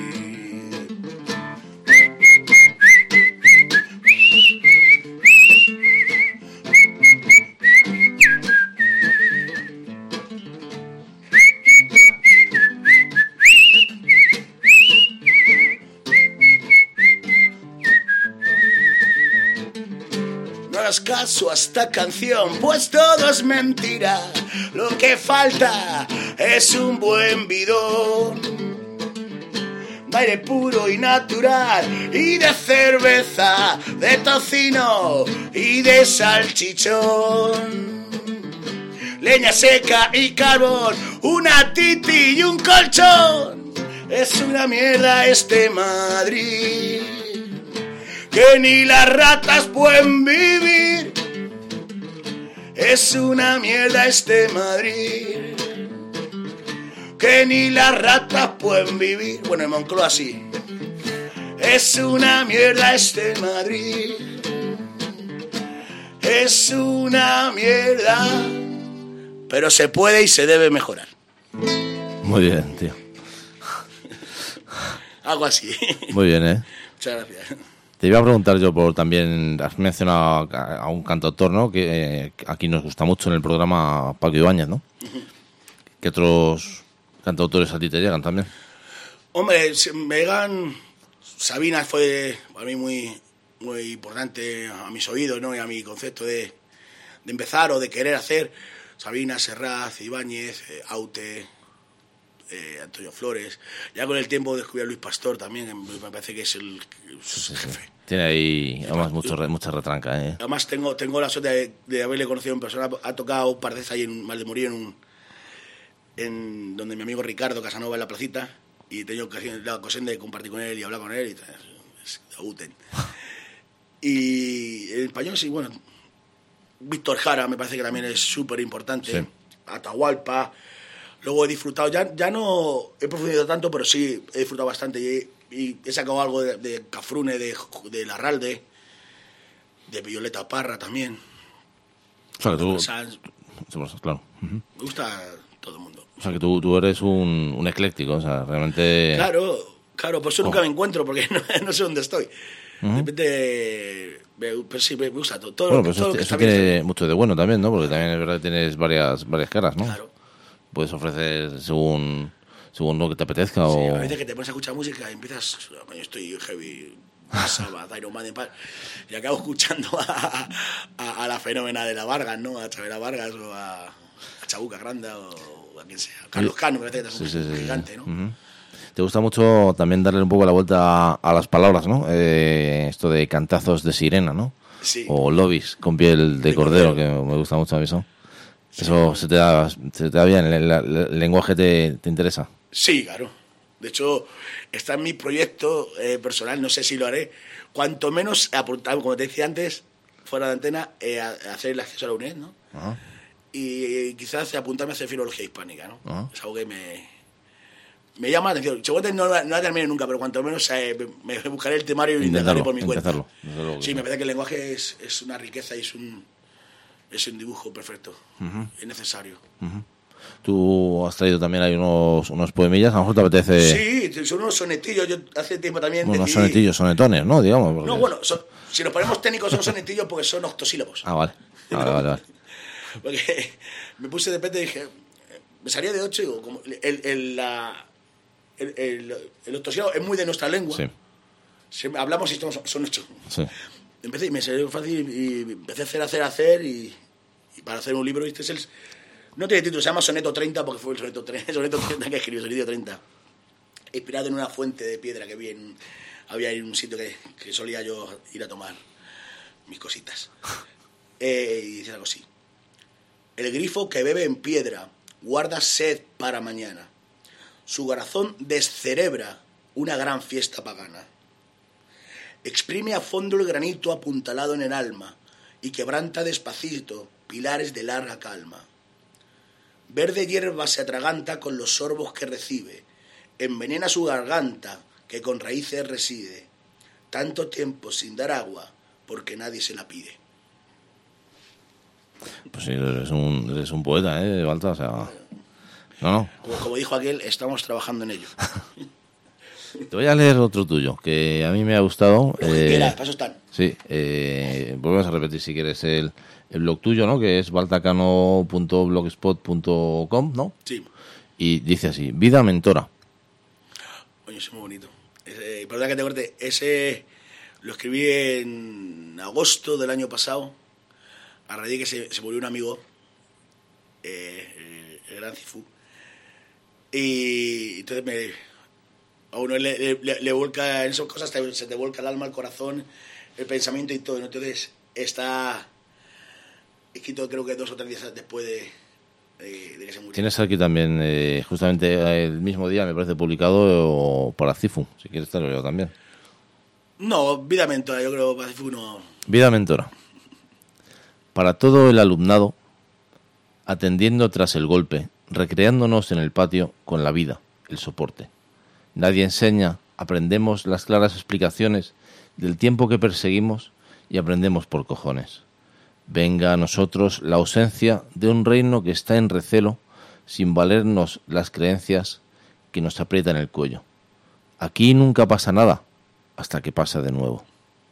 Speaker 2: No hagas caso a esta canción, pues todo es mentira. Lo que falta es un buen bidón de aire puro y natural, y de cerveza, de tocino y de salchichón. Leña seca y carbón, una titi y un colchón. Es una mierda este Madrid, que ni las ratas pueden vivir. Es una mierda este Madrid, que ni las ratas pueden vivir. Bueno, en Moncloa sí. Es una mierda este Madrid, es una mierda, pero se puede y se debe mejorar.
Speaker 1: Muy bien, tío.
Speaker 2: Algo así.
Speaker 1: Muy bien, ¿eh?
Speaker 2: Muchas gracias.
Speaker 1: Te iba a preguntar yo también, has mencionado a un cantautor, ¿no? Que aquí nos gusta mucho en el programa, Paco Ibáñez, ¿no? ¿Qué otros cantautores a ti te llegan también?
Speaker 2: Hombre, me llegan... Sabina fue para mí muy, muy importante a mis oídos, ¿no? Y a mi concepto de empezar o de querer hacer. Sabina, Serrat, Ibáñez, Aute, Antonio Flores. Ya con el tiempo descubrí a Luis Pastor también, que me parece que es el jefe.
Speaker 1: Tiene ahí además mucha retranca.
Speaker 2: Además tengo la suerte de haberle conocido en persona. Ha tocado un par de veces ahí en Valdemorillo, en donde mi amigo Ricardo Casanova en la placita, y he tenido la ocasión de compartir con él y hablar con él, y es Auten. Y en español sí, bueno, Víctor Jara me parece que también es súper importante.
Speaker 1: Sí.
Speaker 2: Atahualpa. Luego he disfrutado, ya no he profundizado tanto, pero sí he disfrutado bastante. Y he sacado algo de Cafrune, de Larralde, de Violeta Parra también.
Speaker 1: O sea, que tú...
Speaker 2: Sanz.
Speaker 1: Claro.
Speaker 2: Me gusta todo el mundo.
Speaker 1: O sea, que tú eres un ecléctico, o sea, realmente...
Speaker 2: Claro, por eso nunca me encuentro, porque no sé dónde estoy. De repente... Pero sí, me gusta todo.
Speaker 1: Bueno, pues
Speaker 2: todo lo que
Speaker 1: eso
Speaker 2: está bien,
Speaker 1: tiene mucho de bueno también, ¿no? Porque también es verdad que tienes varias caras, ¿no?
Speaker 2: Claro.
Speaker 1: Puedes ofrecer según lo que te apetezca
Speaker 2: Sí,
Speaker 1: o...
Speaker 2: a veces que te pones a escuchar música y empiezas... Yo estoy heavy, Sabbath, Iron Maiden, y acabo escuchando a la fenómena de la Vargas, ¿no? A Chabela Vargas o a Chabuca Granda o a quien sea. Carlos Cano, me parece que es un gigante, ¿no?
Speaker 1: Uh-huh. Te gusta mucho también darle un poco la vuelta a las palabras, ¿no? Esto de cantazos de sirena, ¿no?
Speaker 2: Sí.
Speaker 1: O lobbies con piel de cordero, que me gusta mucho a mí eso. Sí. Eso se te da bien, el lenguaje te interesa.
Speaker 2: Sí, claro. De hecho, está en mi proyecto personal, no sé si lo haré. Cuanto menos apuntar, como te decía antes, fuera de antena, a hacer el acceso a la UNED, ¿no?
Speaker 1: Uh-huh.
Speaker 2: Y quizás apuntarme a hacer filología hispánica, ¿no?
Speaker 1: Uh-huh.
Speaker 2: Es algo que me llama la atención. Seguramente no la termine nunca, pero cuanto menos me buscaré el temario y intentaré por mi cuenta. Sí, me parece que el lenguaje es una riqueza y es un dibujo perfecto.
Speaker 1: Uh-huh.
Speaker 2: Es necesario.
Speaker 1: Uh-huh. Tú has traído también ahí unos poemillas, a lo mejor te apetece...
Speaker 2: Sí, son unos sonetillos. Yo hace tiempo también...
Speaker 1: Unos sonetillos, sonetones, ¿no? Digamos.
Speaker 2: Porque... No, bueno, si nos ponemos técnicos son sonetillos porque son octosílabos.
Speaker 1: Ah, vale. Vale.
Speaker 2: Porque me puse de repente y dije... Me salía de 8 y digo, como el octosílabo es muy de nuestra lengua.
Speaker 1: Sí.
Speaker 2: Si hablamos y son 8.
Speaker 1: Sí.
Speaker 2: Empecé y me salió fácil y empecé a hacer y para hacer un libro, ¿viste? No tiene título, se llama Soneto 30 porque fue el soneto 30 que escribió, Soneto 30. Inspirado en una fuente de piedra que había en un sitio que solía yo ir a tomar mis cositas. Y dice algo así. El grifo que bebe en piedra guarda sed para mañana. Su corazón descerebra una gran fiesta pagana. Exprime a fondo el granito apuntalado en el alma y quebranta despacito pilares de larga calma. Verde hierba se atraganta con los sorbos que recibe, envenena su garganta que con raíces reside, tanto tiempo sin dar agua porque nadie se la pide.
Speaker 1: Pues sí, eres un poeta, Balta, o sea... No.
Speaker 2: Como dijo aquel, estamos trabajando en ello.
Speaker 1: Te voy a leer otro tuyo, que a mí me ha gustado.
Speaker 2: Paso están.
Speaker 1: Sí, volvemos a repetir si quieres el blog tuyo, ¿no? Que es baltacano.blogspot.com, ¿no?
Speaker 2: Sí.
Speaker 1: Y dice así, vida mentora.
Speaker 2: Oye, es muy bonito. Perdón que te corte, ese lo escribí en agosto del año pasado, a raíz de que se murió un amigo, el gran Cifu. Y entonces a uno le vuelca en esas cosas, se te vuelca el alma, el corazón, el pensamiento y todo. Entonces está escrito creo que 2 o 3 días después de que se murió.
Speaker 1: Tienes aquí también, justamente el mismo día me parece publicado para Cifu, si quieres te lo leo también.
Speaker 2: No, vida mentora, yo creo que para Cifu no.
Speaker 1: Vida mentora. Para todo el alumnado, atendiendo tras el golpe, recreándonos en el patio con la vida, el soporte. Nadie enseña, aprendemos las claras explicaciones del tiempo que perseguimos y aprendemos por cojones. Venga a nosotros la ausencia de un reino que está en recelo, sin valernos las creencias que nos aprietan el cuello. Aquí nunca pasa nada, hasta que pasa de nuevo.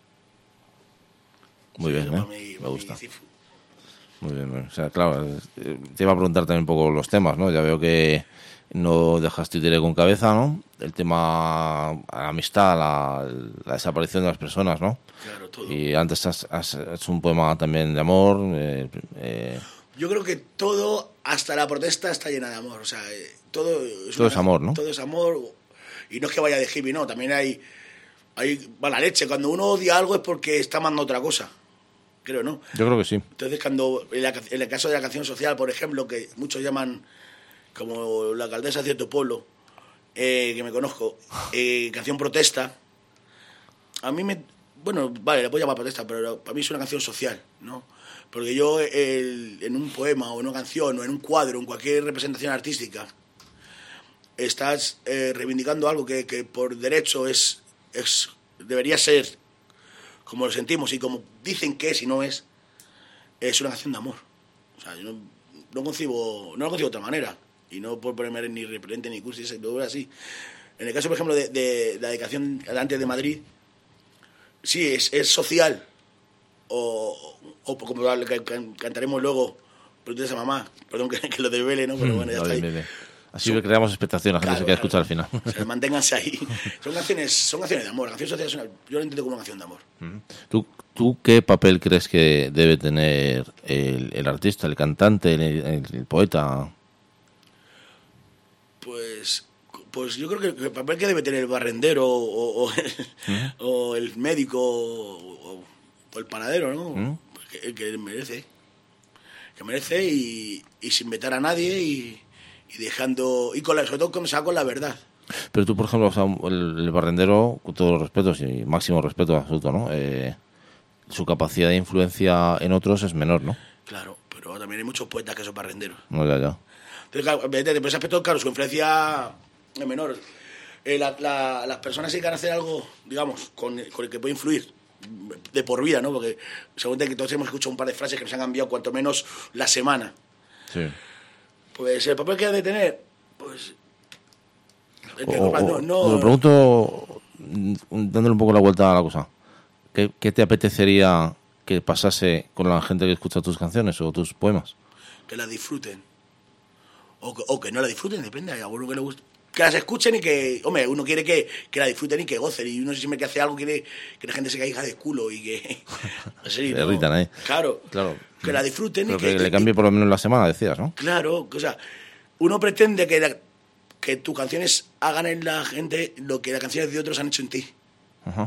Speaker 1: Muy bien, me gusta. Muy bien, o sea, claro, te iba a preguntar también un poco los temas, ¿no? Ya veo que no dejas títere con cabeza, ¿no? El tema la amistad, la desaparición de las personas, ¿no?
Speaker 2: Claro, todo.
Speaker 1: Y antes has hecho un poema también de amor.
Speaker 2: Yo creo que todo, hasta la protesta, está llena de amor. O sea, todo
Speaker 1: es amor, ¿no?
Speaker 2: Todo es amor. Y no es que vaya de hippie, no. También hay mala leche. Cuando uno odia algo es porque está amando otra cosa. Creo, ¿no?
Speaker 1: Yo creo que sí.
Speaker 2: Entonces, cuando en el caso de la canción social, por ejemplo, que muchos llaman como la alcaldesa de cierto pueblo, que me conozco, canción protesta, a mí me... Bueno, vale, le puedo llamar protesta, pero para mí es una canción social, ¿no? Porque yo en un poema o en una canción o en un cuadro, en cualquier representación artística, estás reivindicando algo que por derecho debería ser como lo sentimos y como dicen que es y no es una canción de amor. O sea, yo no concibo de otra manera. Y no por ponerme ni repelente ni cursi, lo veo así. En el caso, por ejemplo, de la dedicación antes de Madrid, sí, es social. O como cantaremos luego, Protesta Mamá. Perdón que lo desvele, ¿no? Pero bueno, ya está ahí.
Speaker 1: Así creamos expectación, la gente se queda a escuchar al final.
Speaker 2: O sea, manténganse ahí. Son canciones de amor. La canción social yo lo entiendo como una canción de amor.
Speaker 1: ¿Tú qué papel crees que debe tener el artista, el cantante, el poeta?
Speaker 2: Pues yo creo que el papel que debe tener el barrendero o el médico o el panadero, ¿no? El que merece. Que merece y sin vetar a nadie y dejando... Y sobre todo con la verdad.
Speaker 1: Pero tú, por ejemplo, o sea, el barrendero, con todos los respetos y máximo respeto absoluto, ¿no? Su capacidad de influencia en otros es menor, ¿no?
Speaker 2: Claro, pero también hay muchos poetas que son barrenderos.
Speaker 1: No, ya.
Speaker 2: Entonces, claro, por ese aspecto, claro, su influencia es menor. Las personas sí que van a hacer algo, digamos, con el que puede influir de por vida, ¿no? Porque seguramente que todos hemos escuchado un par de frases que nos han cambiado cuanto menos la semana.
Speaker 1: Sí.
Speaker 2: Pues el papel que ha de tener, pues...
Speaker 1: Lo pregunto, dándole un poco la vuelta a la cosa. ¿Qué te apetecería que pasase con la gente que escucha tus canciones o tus poemas?
Speaker 2: Que la disfruten. O que no la disfruten, depende. Hay alguno que le guste. Que las escuchen y que... Hombre, uno quiere que la disfruten y que gocen. Y uno siempre que hace algo quiere que la gente se caiga de culo y que...
Speaker 1: Se irritan ahí.
Speaker 2: Claro. Que la disfruten.
Speaker 1: Pero que le cambie por lo menos la semana, decías, ¿no?
Speaker 2: Claro. O sea, uno pretende que tus canciones hagan en la gente lo que las canciones de otros han hecho en ti.
Speaker 1: Ajá.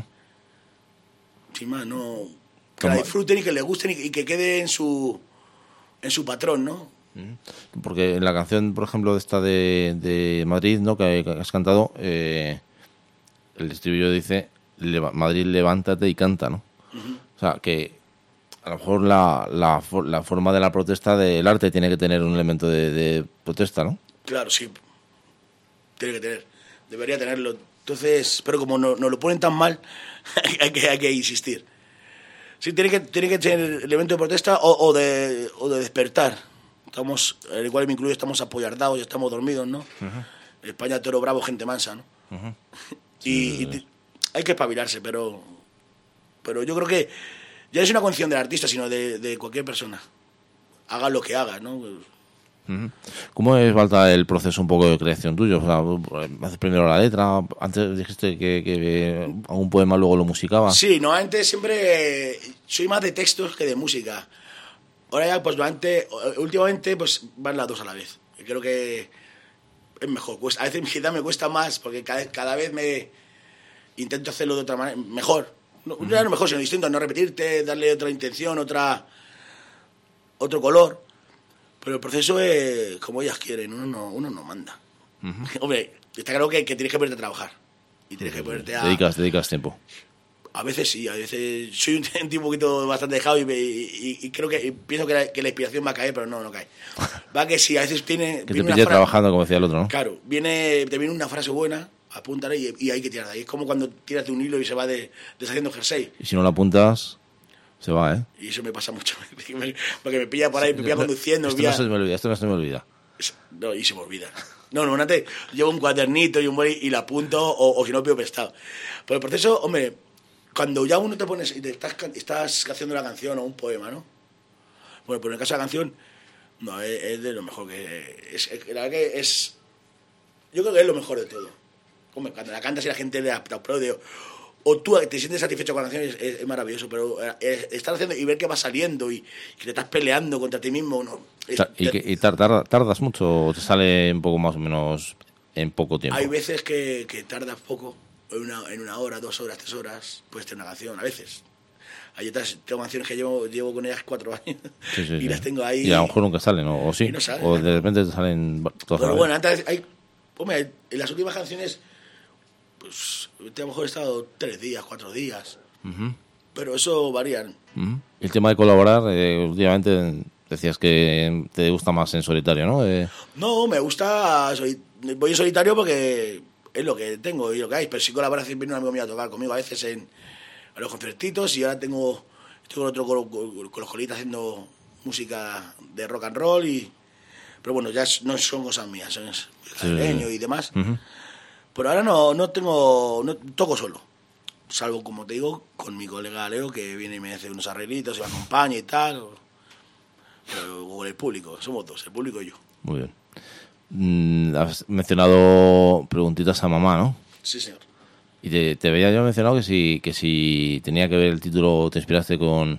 Speaker 2: Sin más, no... Que la disfruten y que les gusten y que quede en su patrón, ¿no?
Speaker 1: Porque en la canción, por ejemplo, de esta de Madrid, ¿no? Que has cantado, el estribillo dice: Madrid, levántate y canta, ¿no? Uh-huh. O sea, que a lo mejor la forma de la protesta del arte tiene que tener un elemento de protesta, ¿no?
Speaker 2: Claro, sí. Tiene que tener. Debería tenerlo. Entonces, pero como no lo ponen tan mal, hay que insistir. Sí, tiene que tener elemento de protesta o de despertar. Estamos, el cual me incluye, estamos apoyardados, ya estamos dormidos, ¿no? Uh-huh. España, toro bravo, gente mansa, ¿no? Uh-huh. Y hay que espabilarse, pero yo creo que ya es una condición del artista, sino de cualquier persona. Haga lo que haga, ¿no?
Speaker 1: Uh-huh. ¿Cómo es, Balta, el proceso un poco de creación tuyo? O sea, haces primero la letra, antes dijiste que algún poema luego lo musicaba.
Speaker 2: Sí, antes siempre soy más de textos que de música. Ahora ya, pues últimamente, pues van las dos a la vez. Creo que es mejor. A veces quizá me cuesta más porque cada vez me intento hacerlo de otra manera, mejor. No mejor, sino distinto, no repetirte, darle otra intención, otro color. Pero el proceso es como ellas quieren, uno no manda. Uh-huh. Hombre, está claro que tienes que ponerte a trabajar. Y tienes que ponerte a...
Speaker 1: Dedicas tiempo.
Speaker 2: A veces sí, a veces soy un tipo un poquito bastante dejado y creo que pienso que la inspiración va a caer, pero no cae. Va que sí, a veces tiene...
Speaker 1: Que te pille trabajando, como decía el otro, ¿no?
Speaker 2: Claro, te viene una frase buena, apúntala y hay que tirar de ahí. Es como cuando tiras de un hilo y se va deshaciendo jersey.
Speaker 1: Y si no la apuntas, se va, ¿eh?
Speaker 2: Y eso me pasa mucho, porque me pilla por ahí, me pilla conduciendo.
Speaker 1: Esto no se me olvida.
Speaker 2: No, y se me olvida. No, llevo un cuadernito y un boli y la apunto o si no pido prestado. Pero el proceso, hombre... Cuando ya uno te pones y estás haciendo la canción o un poema, ¿no? Bueno, pues en el caso de la canción, no, es de lo mejor que... La verdad que es yo creo que es lo mejor de todo. Hombre, cuando la cantas y la gente le aplaude, o tú te sientes satisfecho con la canción, es maravilloso, pero estar haciendo y ver que va saliendo y que te estás peleando contra ti mismo, ¿no?
Speaker 1: ¿Y tardas mucho o te sale un poco más o menos en poco tiempo?
Speaker 2: Hay veces que tardas poco, en una hora, 2 horas, 3 horas, puedes tener una canción, a veces. Hay otras, tengo canciones que llevo con ellas 4 años y las tengo ahí.
Speaker 1: Y a lo mejor nunca salen, ¿no? O sí.
Speaker 2: No salen,
Speaker 1: o de repente te salen todas.
Speaker 2: Pero bueno, antes hombre, en las últimas canciones, pues a lo mejor he estado 3 días, 4 días.
Speaker 1: Uh-huh.
Speaker 2: Pero eso varía.
Speaker 1: Uh-huh. El tema de colaborar, últimamente decías que te gusta más en solitario, ¿no?
Speaker 2: No, me gusta. Voy en solitario porque es lo que tengo y lo que hay. Pero sí colaboración, viene un amigo mío a tocar conmigo a veces en los concertitos y ahora estoy con otro con los colitas haciendo música de rock and roll pero bueno, ya no son cosas mías, son caribeño y demás.
Speaker 1: Uh-huh.
Speaker 2: Pero ahora no toco solo, salvo, como te digo, con mi colega Leo, que viene y me hace unos arreglitos y me acompaña y tal, o con el público, somos dos, el público y yo.
Speaker 1: Muy bien. Has mencionado preguntitas a mamá, ¿no?
Speaker 2: Sí, señor.
Speaker 1: Y te había yo mencionado que si tenía que ver el título, te inspiraste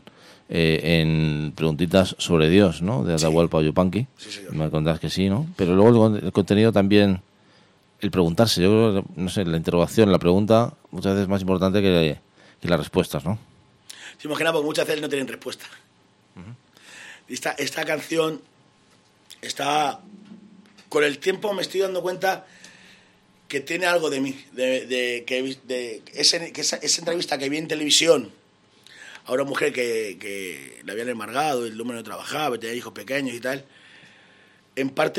Speaker 1: en preguntitas sobre Dios, ¿no? De Atahualpa Yupanqui.
Speaker 2: Sí, señor.
Speaker 1: Me contabas que sí, ¿no? Pero luego el contenido también, el preguntarse, yo creo que, no sé, la interrogación, la pregunta, muchas veces es más importante que las respuestas, ¿no?
Speaker 2: Sí, más que nada porque muchas veces no tienen respuesta. Uh-huh. Esta canción está... Con el tiempo me estoy dando cuenta que tiene algo de mí, que esa entrevista que vi en televisión a una mujer que la habían embargado, el hombre no trabajaba, tenía hijos pequeños y tal. En parte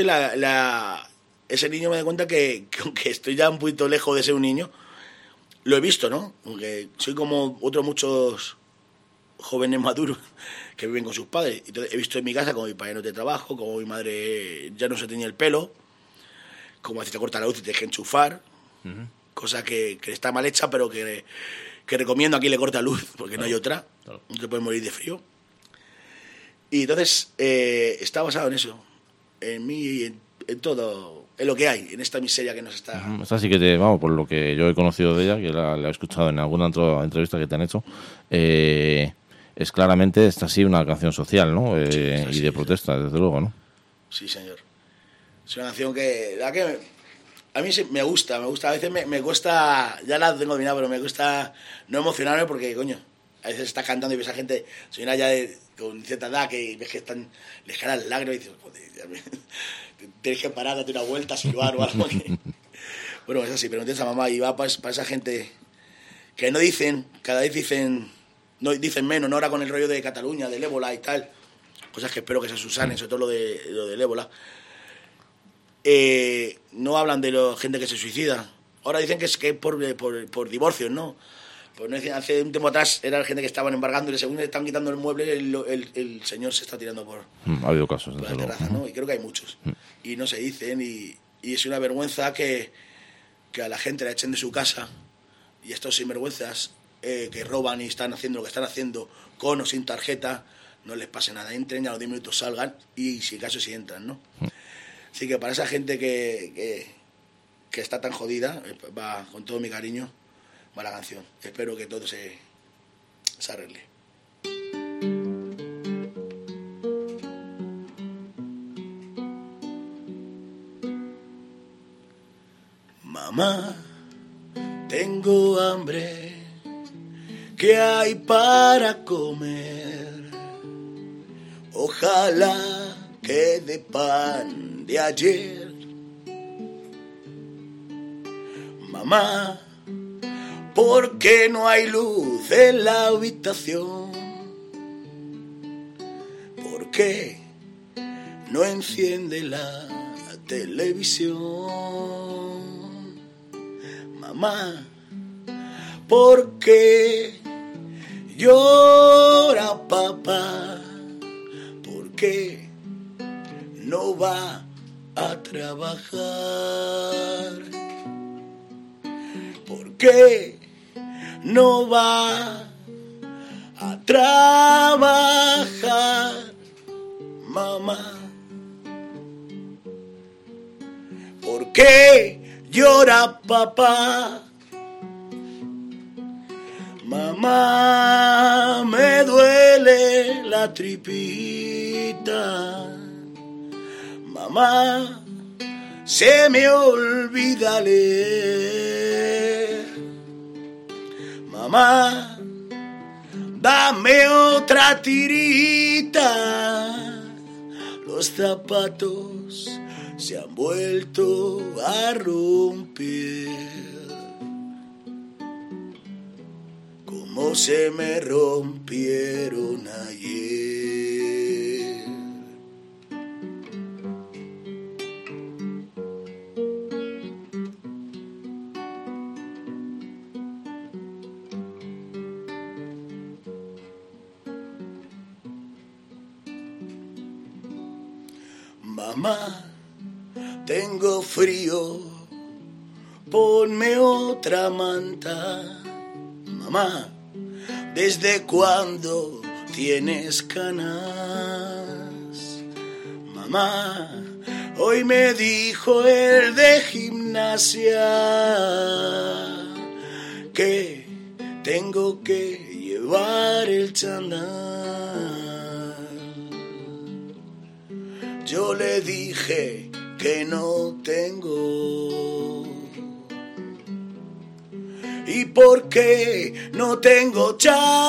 Speaker 2: ese niño me da cuenta que aunque estoy ya un poquito lejos de ser un niño, lo he visto, ¿no? Aunque soy como otros muchos jóvenes maduros que viven con sus padres. Entonces, he visto en mi casa como mi padre no tiene trabajo, como mi madre ya no se tenía el pelo, como si te corta la luz y te tienes que enchufar, uh-huh. Cosa que está mal hecha, pero que recomiendo a quien le corta luz, porque claro, no hay otra, claro. No te puedes morir de frío. Y entonces está basado en eso, en mí, en todo, en lo que hay, en esta miseria que nos está...
Speaker 1: Uh-huh. Esta sí que vamos, por lo que yo he conocido de ella, que la he escuchado en alguna otra entrevista que te han hecho, es claramente, esta sí, una canción social, ¿no? Sí, y de protesta, desde luego, ¿no?
Speaker 2: Sí, señor. Es una canción que a mí me gusta, a veces me cuesta, ya la tengo dominada, pero me cuesta no emocionarme porque, coño, a veces estás cantando y ves a gente, soy una ya con cierta edad que ves que les caen las lágrimas y dices, joder, tienes que parar, date una vuelta, silbar o algo. Bueno, es así, pero no tienes a mamá y va para esa gente que no dicen, cada vez dicen menos, ¿no? Ahora con el rollo de Cataluña, del ébola y tal, cosas que espero que se subsanen, sobre todo lo del ébola. No hablan de la gente que se suicida. Ahora dicen que es por divorcios, ¿no? Pues no decían, hace un tiempo atrás era la gente que estaban embargando y según le están quitando el mueble, el señor se está tirando por
Speaker 1: ha habido casos
Speaker 2: por la terraza, ¿no? Y creo que hay muchos. Y no se dicen y es una vergüenza que a la gente la echen de su casa y estos sinvergüenzas que roban y están haciendo lo que están haciendo con o sin tarjeta, no les pase nada, entren y a los 10 minutos salgan y si acaso sí entran, ¿no? Así que para esa gente que está tan jodida, va con todo mi cariño, va la canción. Espero que todo se arregle. Mamá, tengo hambre, ¿qué hay para comer? Ojalá quede pan de ayer. Mamá, ¿por qué no hay luz en la habitación? ¿Por qué no enciende la televisión? Mamá, ¿por qué llora papá? ¿Por qué no va a trabajar? ¿Por qué no va a trabajar, mamá? ¿Por qué llora papá. Mamá, me duele la tripita. Mamá, se me olvida leer. Mamá, dame otra tirita. Los zapatos se han vuelto a romper. Como se me rompieron ayer. Mamá, tengo frío, ponme otra manta. Mamá, ¿desde cuándo tienes canas? Mamá, hoy me dijo el de gimnasia que tengo que llevar el chándal. Yo le dije que no tengo. ¿Y por qué no tengo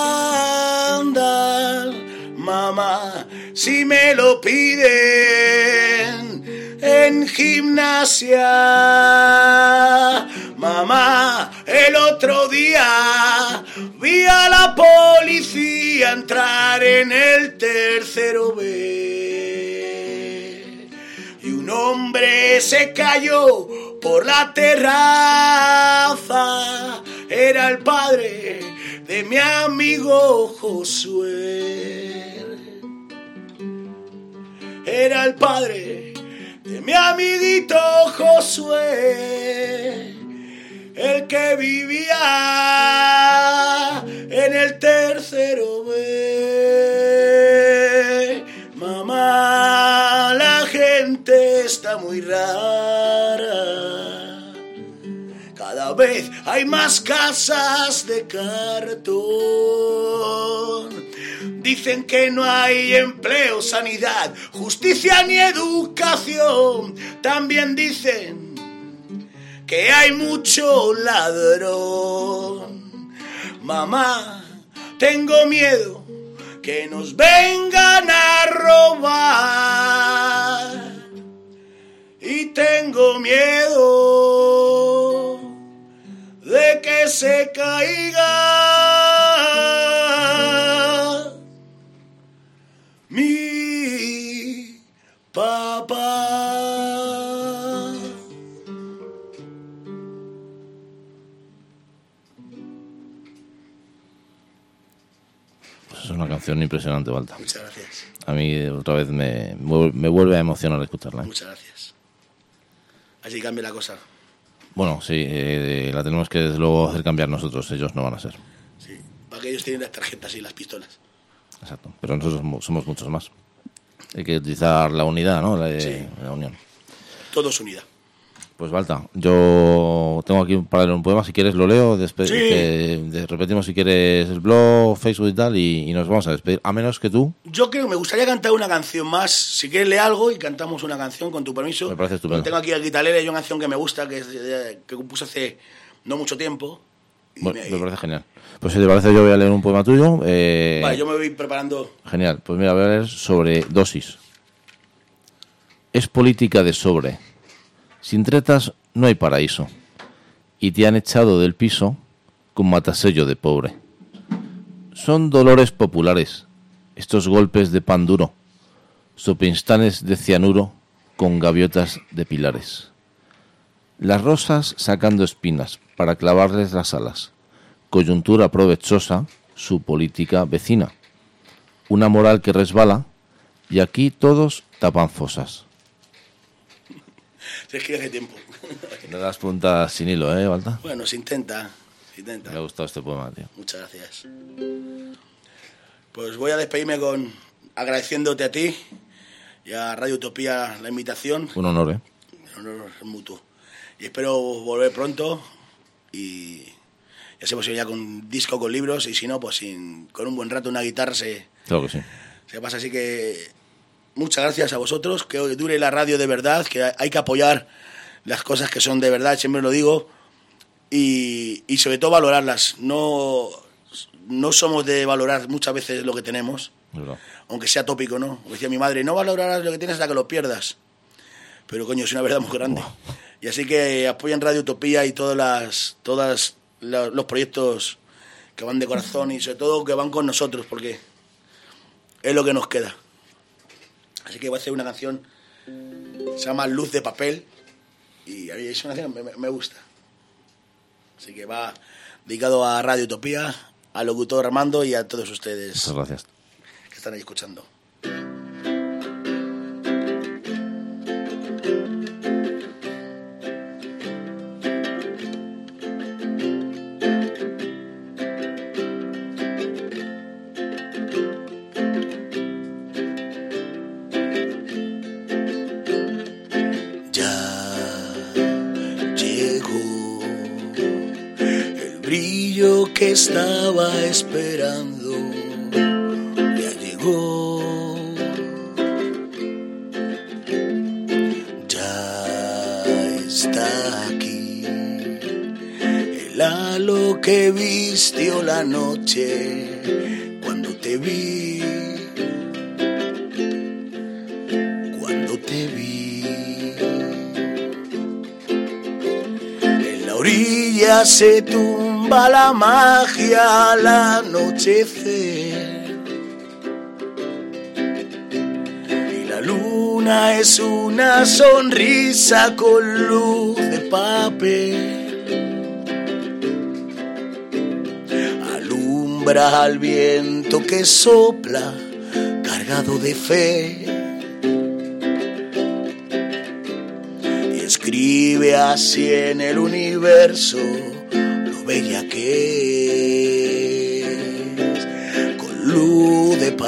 Speaker 2: chándal? Mamá, si me lo piden en gimnasia. Mamá, el otro día vi a la policía entrar en el tercero B. Y un hombre se cayó por la terraza. Era el padre de mi amigo Josué. Era el padre de mi amiguito Josué, el que vivía en el tercero B. Mamá, la gente está muy rara. Cada vez hay más casas de cartón. Dicen que no hay empleo, sanidad, justicia ni educación. También dicen que hay mucho ladrón. Mamá, tengo miedo que nos vengan a robar. Y tengo miedo de que se caiga mi papá.
Speaker 1: Pues es una canción impresionante, Balta.
Speaker 2: Muchas gracias.
Speaker 1: A mí otra vez me vuelve a emocionar escucharla, ¿eh?
Speaker 2: Muchas gracias. Así cambia la cosa.
Speaker 1: Bueno, sí, la tenemos que desde luego hacer cambiar nosotros, ellos no van a ser.
Speaker 2: Sí, para que ellos tienen las tarjetas y las pistolas.
Speaker 1: Exacto, pero nosotros somos muchos más. Hay que utilizar la unidad, ¿no?
Speaker 2: Sí.
Speaker 1: La unión.
Speaker 2: Todos unidad.
Speaker 1: Pues Balta, yo tengo aquí para leer un poema, si quieres lo leo, después
Speaker 2: Sí.
Speaker 1: repetimos si quieres el blog, Facebook y tal, y nos vamos a despedir, a menos que tú.
Speaker 2: Yo creo que me gustaría cantar una canción más. Si quieres leer algo y cantamos una canción con tu permiso.
Speaker 1: Me parece estupendo.
Speaker 2: Tengo aquí el guitarlera y una canción que me gusta, que compuse hace no mucho tiempo.
Speaker 1: Bueno, me parece genial. Pues si te parece yo voy a leer un poema tuyo.
Speaker 2: Vale, yo me voy preparando.
Speaker 1: Genial, pues mira, voy a leer sobre dosis. Es política de sobre. Sin tretas no hay paraíso. Y te han echado del piso con matasello de pobre. Son dolores populares, estos golpes de pan duro, sopinstanes de cianuro con gaviotas de pilares. Las rosas sacando espinas para clavarles las alas. Coyuntura provechosa, su política vecina. Una moral que resbala y aquí todos tapan fosas.
Speaker 2: Se escribe hace tiempo.
Speaker 1: No das puntas sin hilo, Balta?
Speaker 2: Bueno, se intenta.
Speaker 1: Me ha gustado este poema, tío.
Speaker 2: Muchas gracias. Pues voy a despedirme agradeciéndote a ti y a Radio Utopía la invitación.
Speaker 1: Un honor,
Speaker 2: Un honor mutuo. Y espero volver pronto y ya sea posible ya con disco, con libros, y si no, pues con un buen rato, una guitarra
Speaker 1: Claro que sí.
Speaker 2: se pasa. Así que muchas gracias a vosotros, que dure la radio de verdad, que hay que apoyar las cosas que son de verdad, siempre lo digo, y sobre todo valorarlas. No somos de valorar muchas veces lo que tenemos, aunque sea tópico, ¿no? Como decía mi madre, no valorarás lo que tienes hasta que lo pierdas. Pero coño, es una verdad muy grande. Y así que apoyan Radio Utopía y todos los proyectos que van de corazón y sobre todo que van con nosotros, porque es lo que nos queda. Así que voy a hacer una canción, se llama Luz de Papel, y a mí es una canción que me gusta. Así que va dedicado a Radio Utopía, al locutor Armando y a todos ustedes.
Speaker 1: Muchas gracias.
Speaker 2: Que están ahí escuchando. Que estaba esperando, ya llegó, ya está aquí, el halo que vistió la noche cuando te vi, en la orilla se tumba la magia al anochecer y la luna es una sonrisa con luz de papel, alumbra al viento que sopla cargado de fe y escribe así en el universo bella que es, con luz de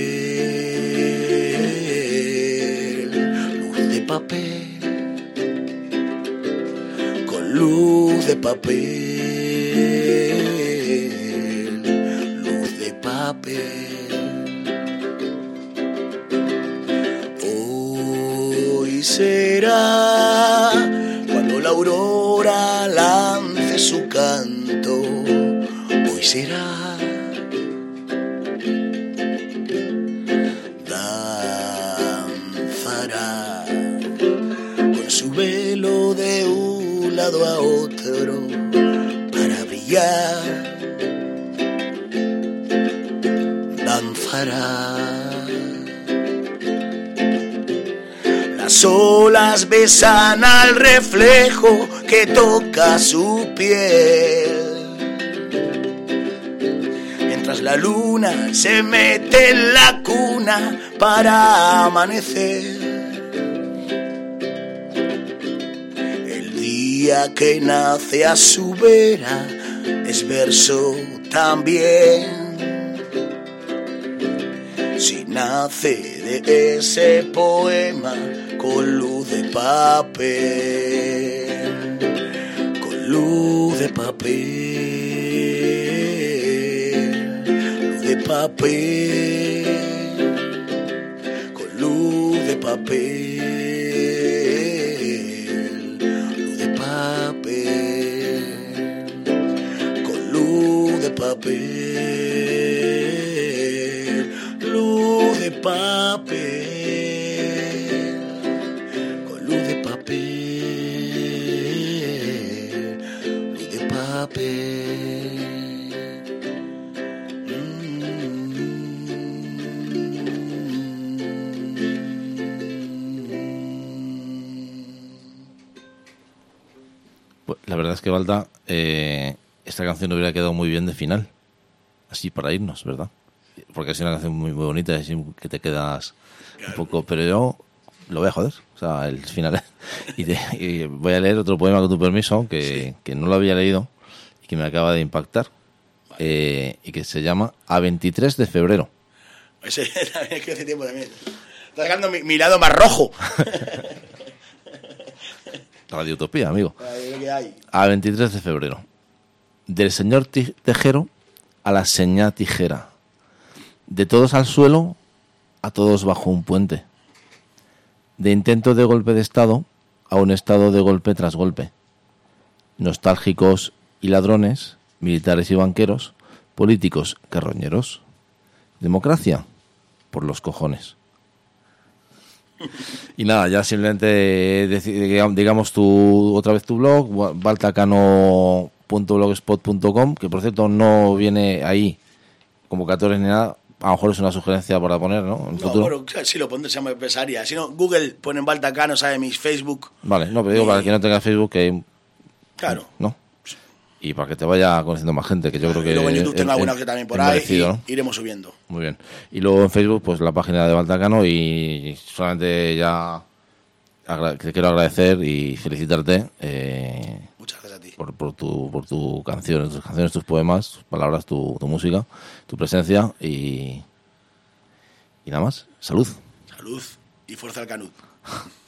Speaker 2: papel, con luz de papel, luz de papel. Hoy será cuando la aurora lance su canto, hoy será, danzará con su velo de un lado a otro para brillar, danzará. Las olas besan al reflejo que toca su piel, mientras la luna se mete en la cuna para amanecer. El día que nace a su vera es verso también, si nace de ese poema con luz de papel, con luz de papel, luz de papel, con luz de papel, luz de papel, con luz de papel, luz de papel.
Speaker 1: Pues la verdad es que, Balta, esta canción hubiera quedado muy bien de final, así para irnos, ¿verdad? Porque es una canción muy, muy bonita, así que te quedas un poco, pero yo lo voy a joder, o sea, el final. Y voy a leer otro poema con tu permiso, que no lo había leído y que me acaba de impactar, y que se llama A 23 de febrero.
Speaker 2: Ese también es que hace tiempo también. Está sacando mi lado más rojo.
Speaker 1: Radio Utopía, amigo.
Speaker 2: Lo que hay.
Speaker 1: A 23 de febrero. Del señor Tejero a la señá Tijera. De todos al suelo, a todos bajo un puente. De intento de golpe de Estado a un estado de golpe tras golpe. Nostálgicos y ladrones, militares y banqueros, políticos carroñeros. Democracia por los cojones. Y nada, ya simplemente digamos otra vez tu blog, baltacano.blogspot.com, que por cierto no viene ahí convocatorias ni nada. A lo mejor es una sugerencia para poner, ¿no? En futuro.
Speaker 2: Bueno, si lo pondré, se llama empresaria. Si no, Google ponen Baltacano, sabe mis Facebook.
Speaker 1: Vale, no, pero digo para el que no tenga Facebook, que...
Speaker 2: Claro.
Speaker 1: ¿No? Y para que te vaya conociendo más gente, que yo creo que...
Speaker 2: Y luego en YouTube tengo alguna que también por ahí,
Speaker 1: merecido, ¿no?
Speaker 2: Iremos subiendo.
Speaker 1: Muy bien. Y luego en Facebook, pues la página de Baltacano, y solamente ya te quiero agradecer y felicitarte
Speaker 2: Muchas gracias a ti.
Speaker 1: por tu canción, tus canciones, tus poemas, tus palabras, tu música, tu presencia y nada más. Salud.
Speaker 2: Salud y fuerza al Canut.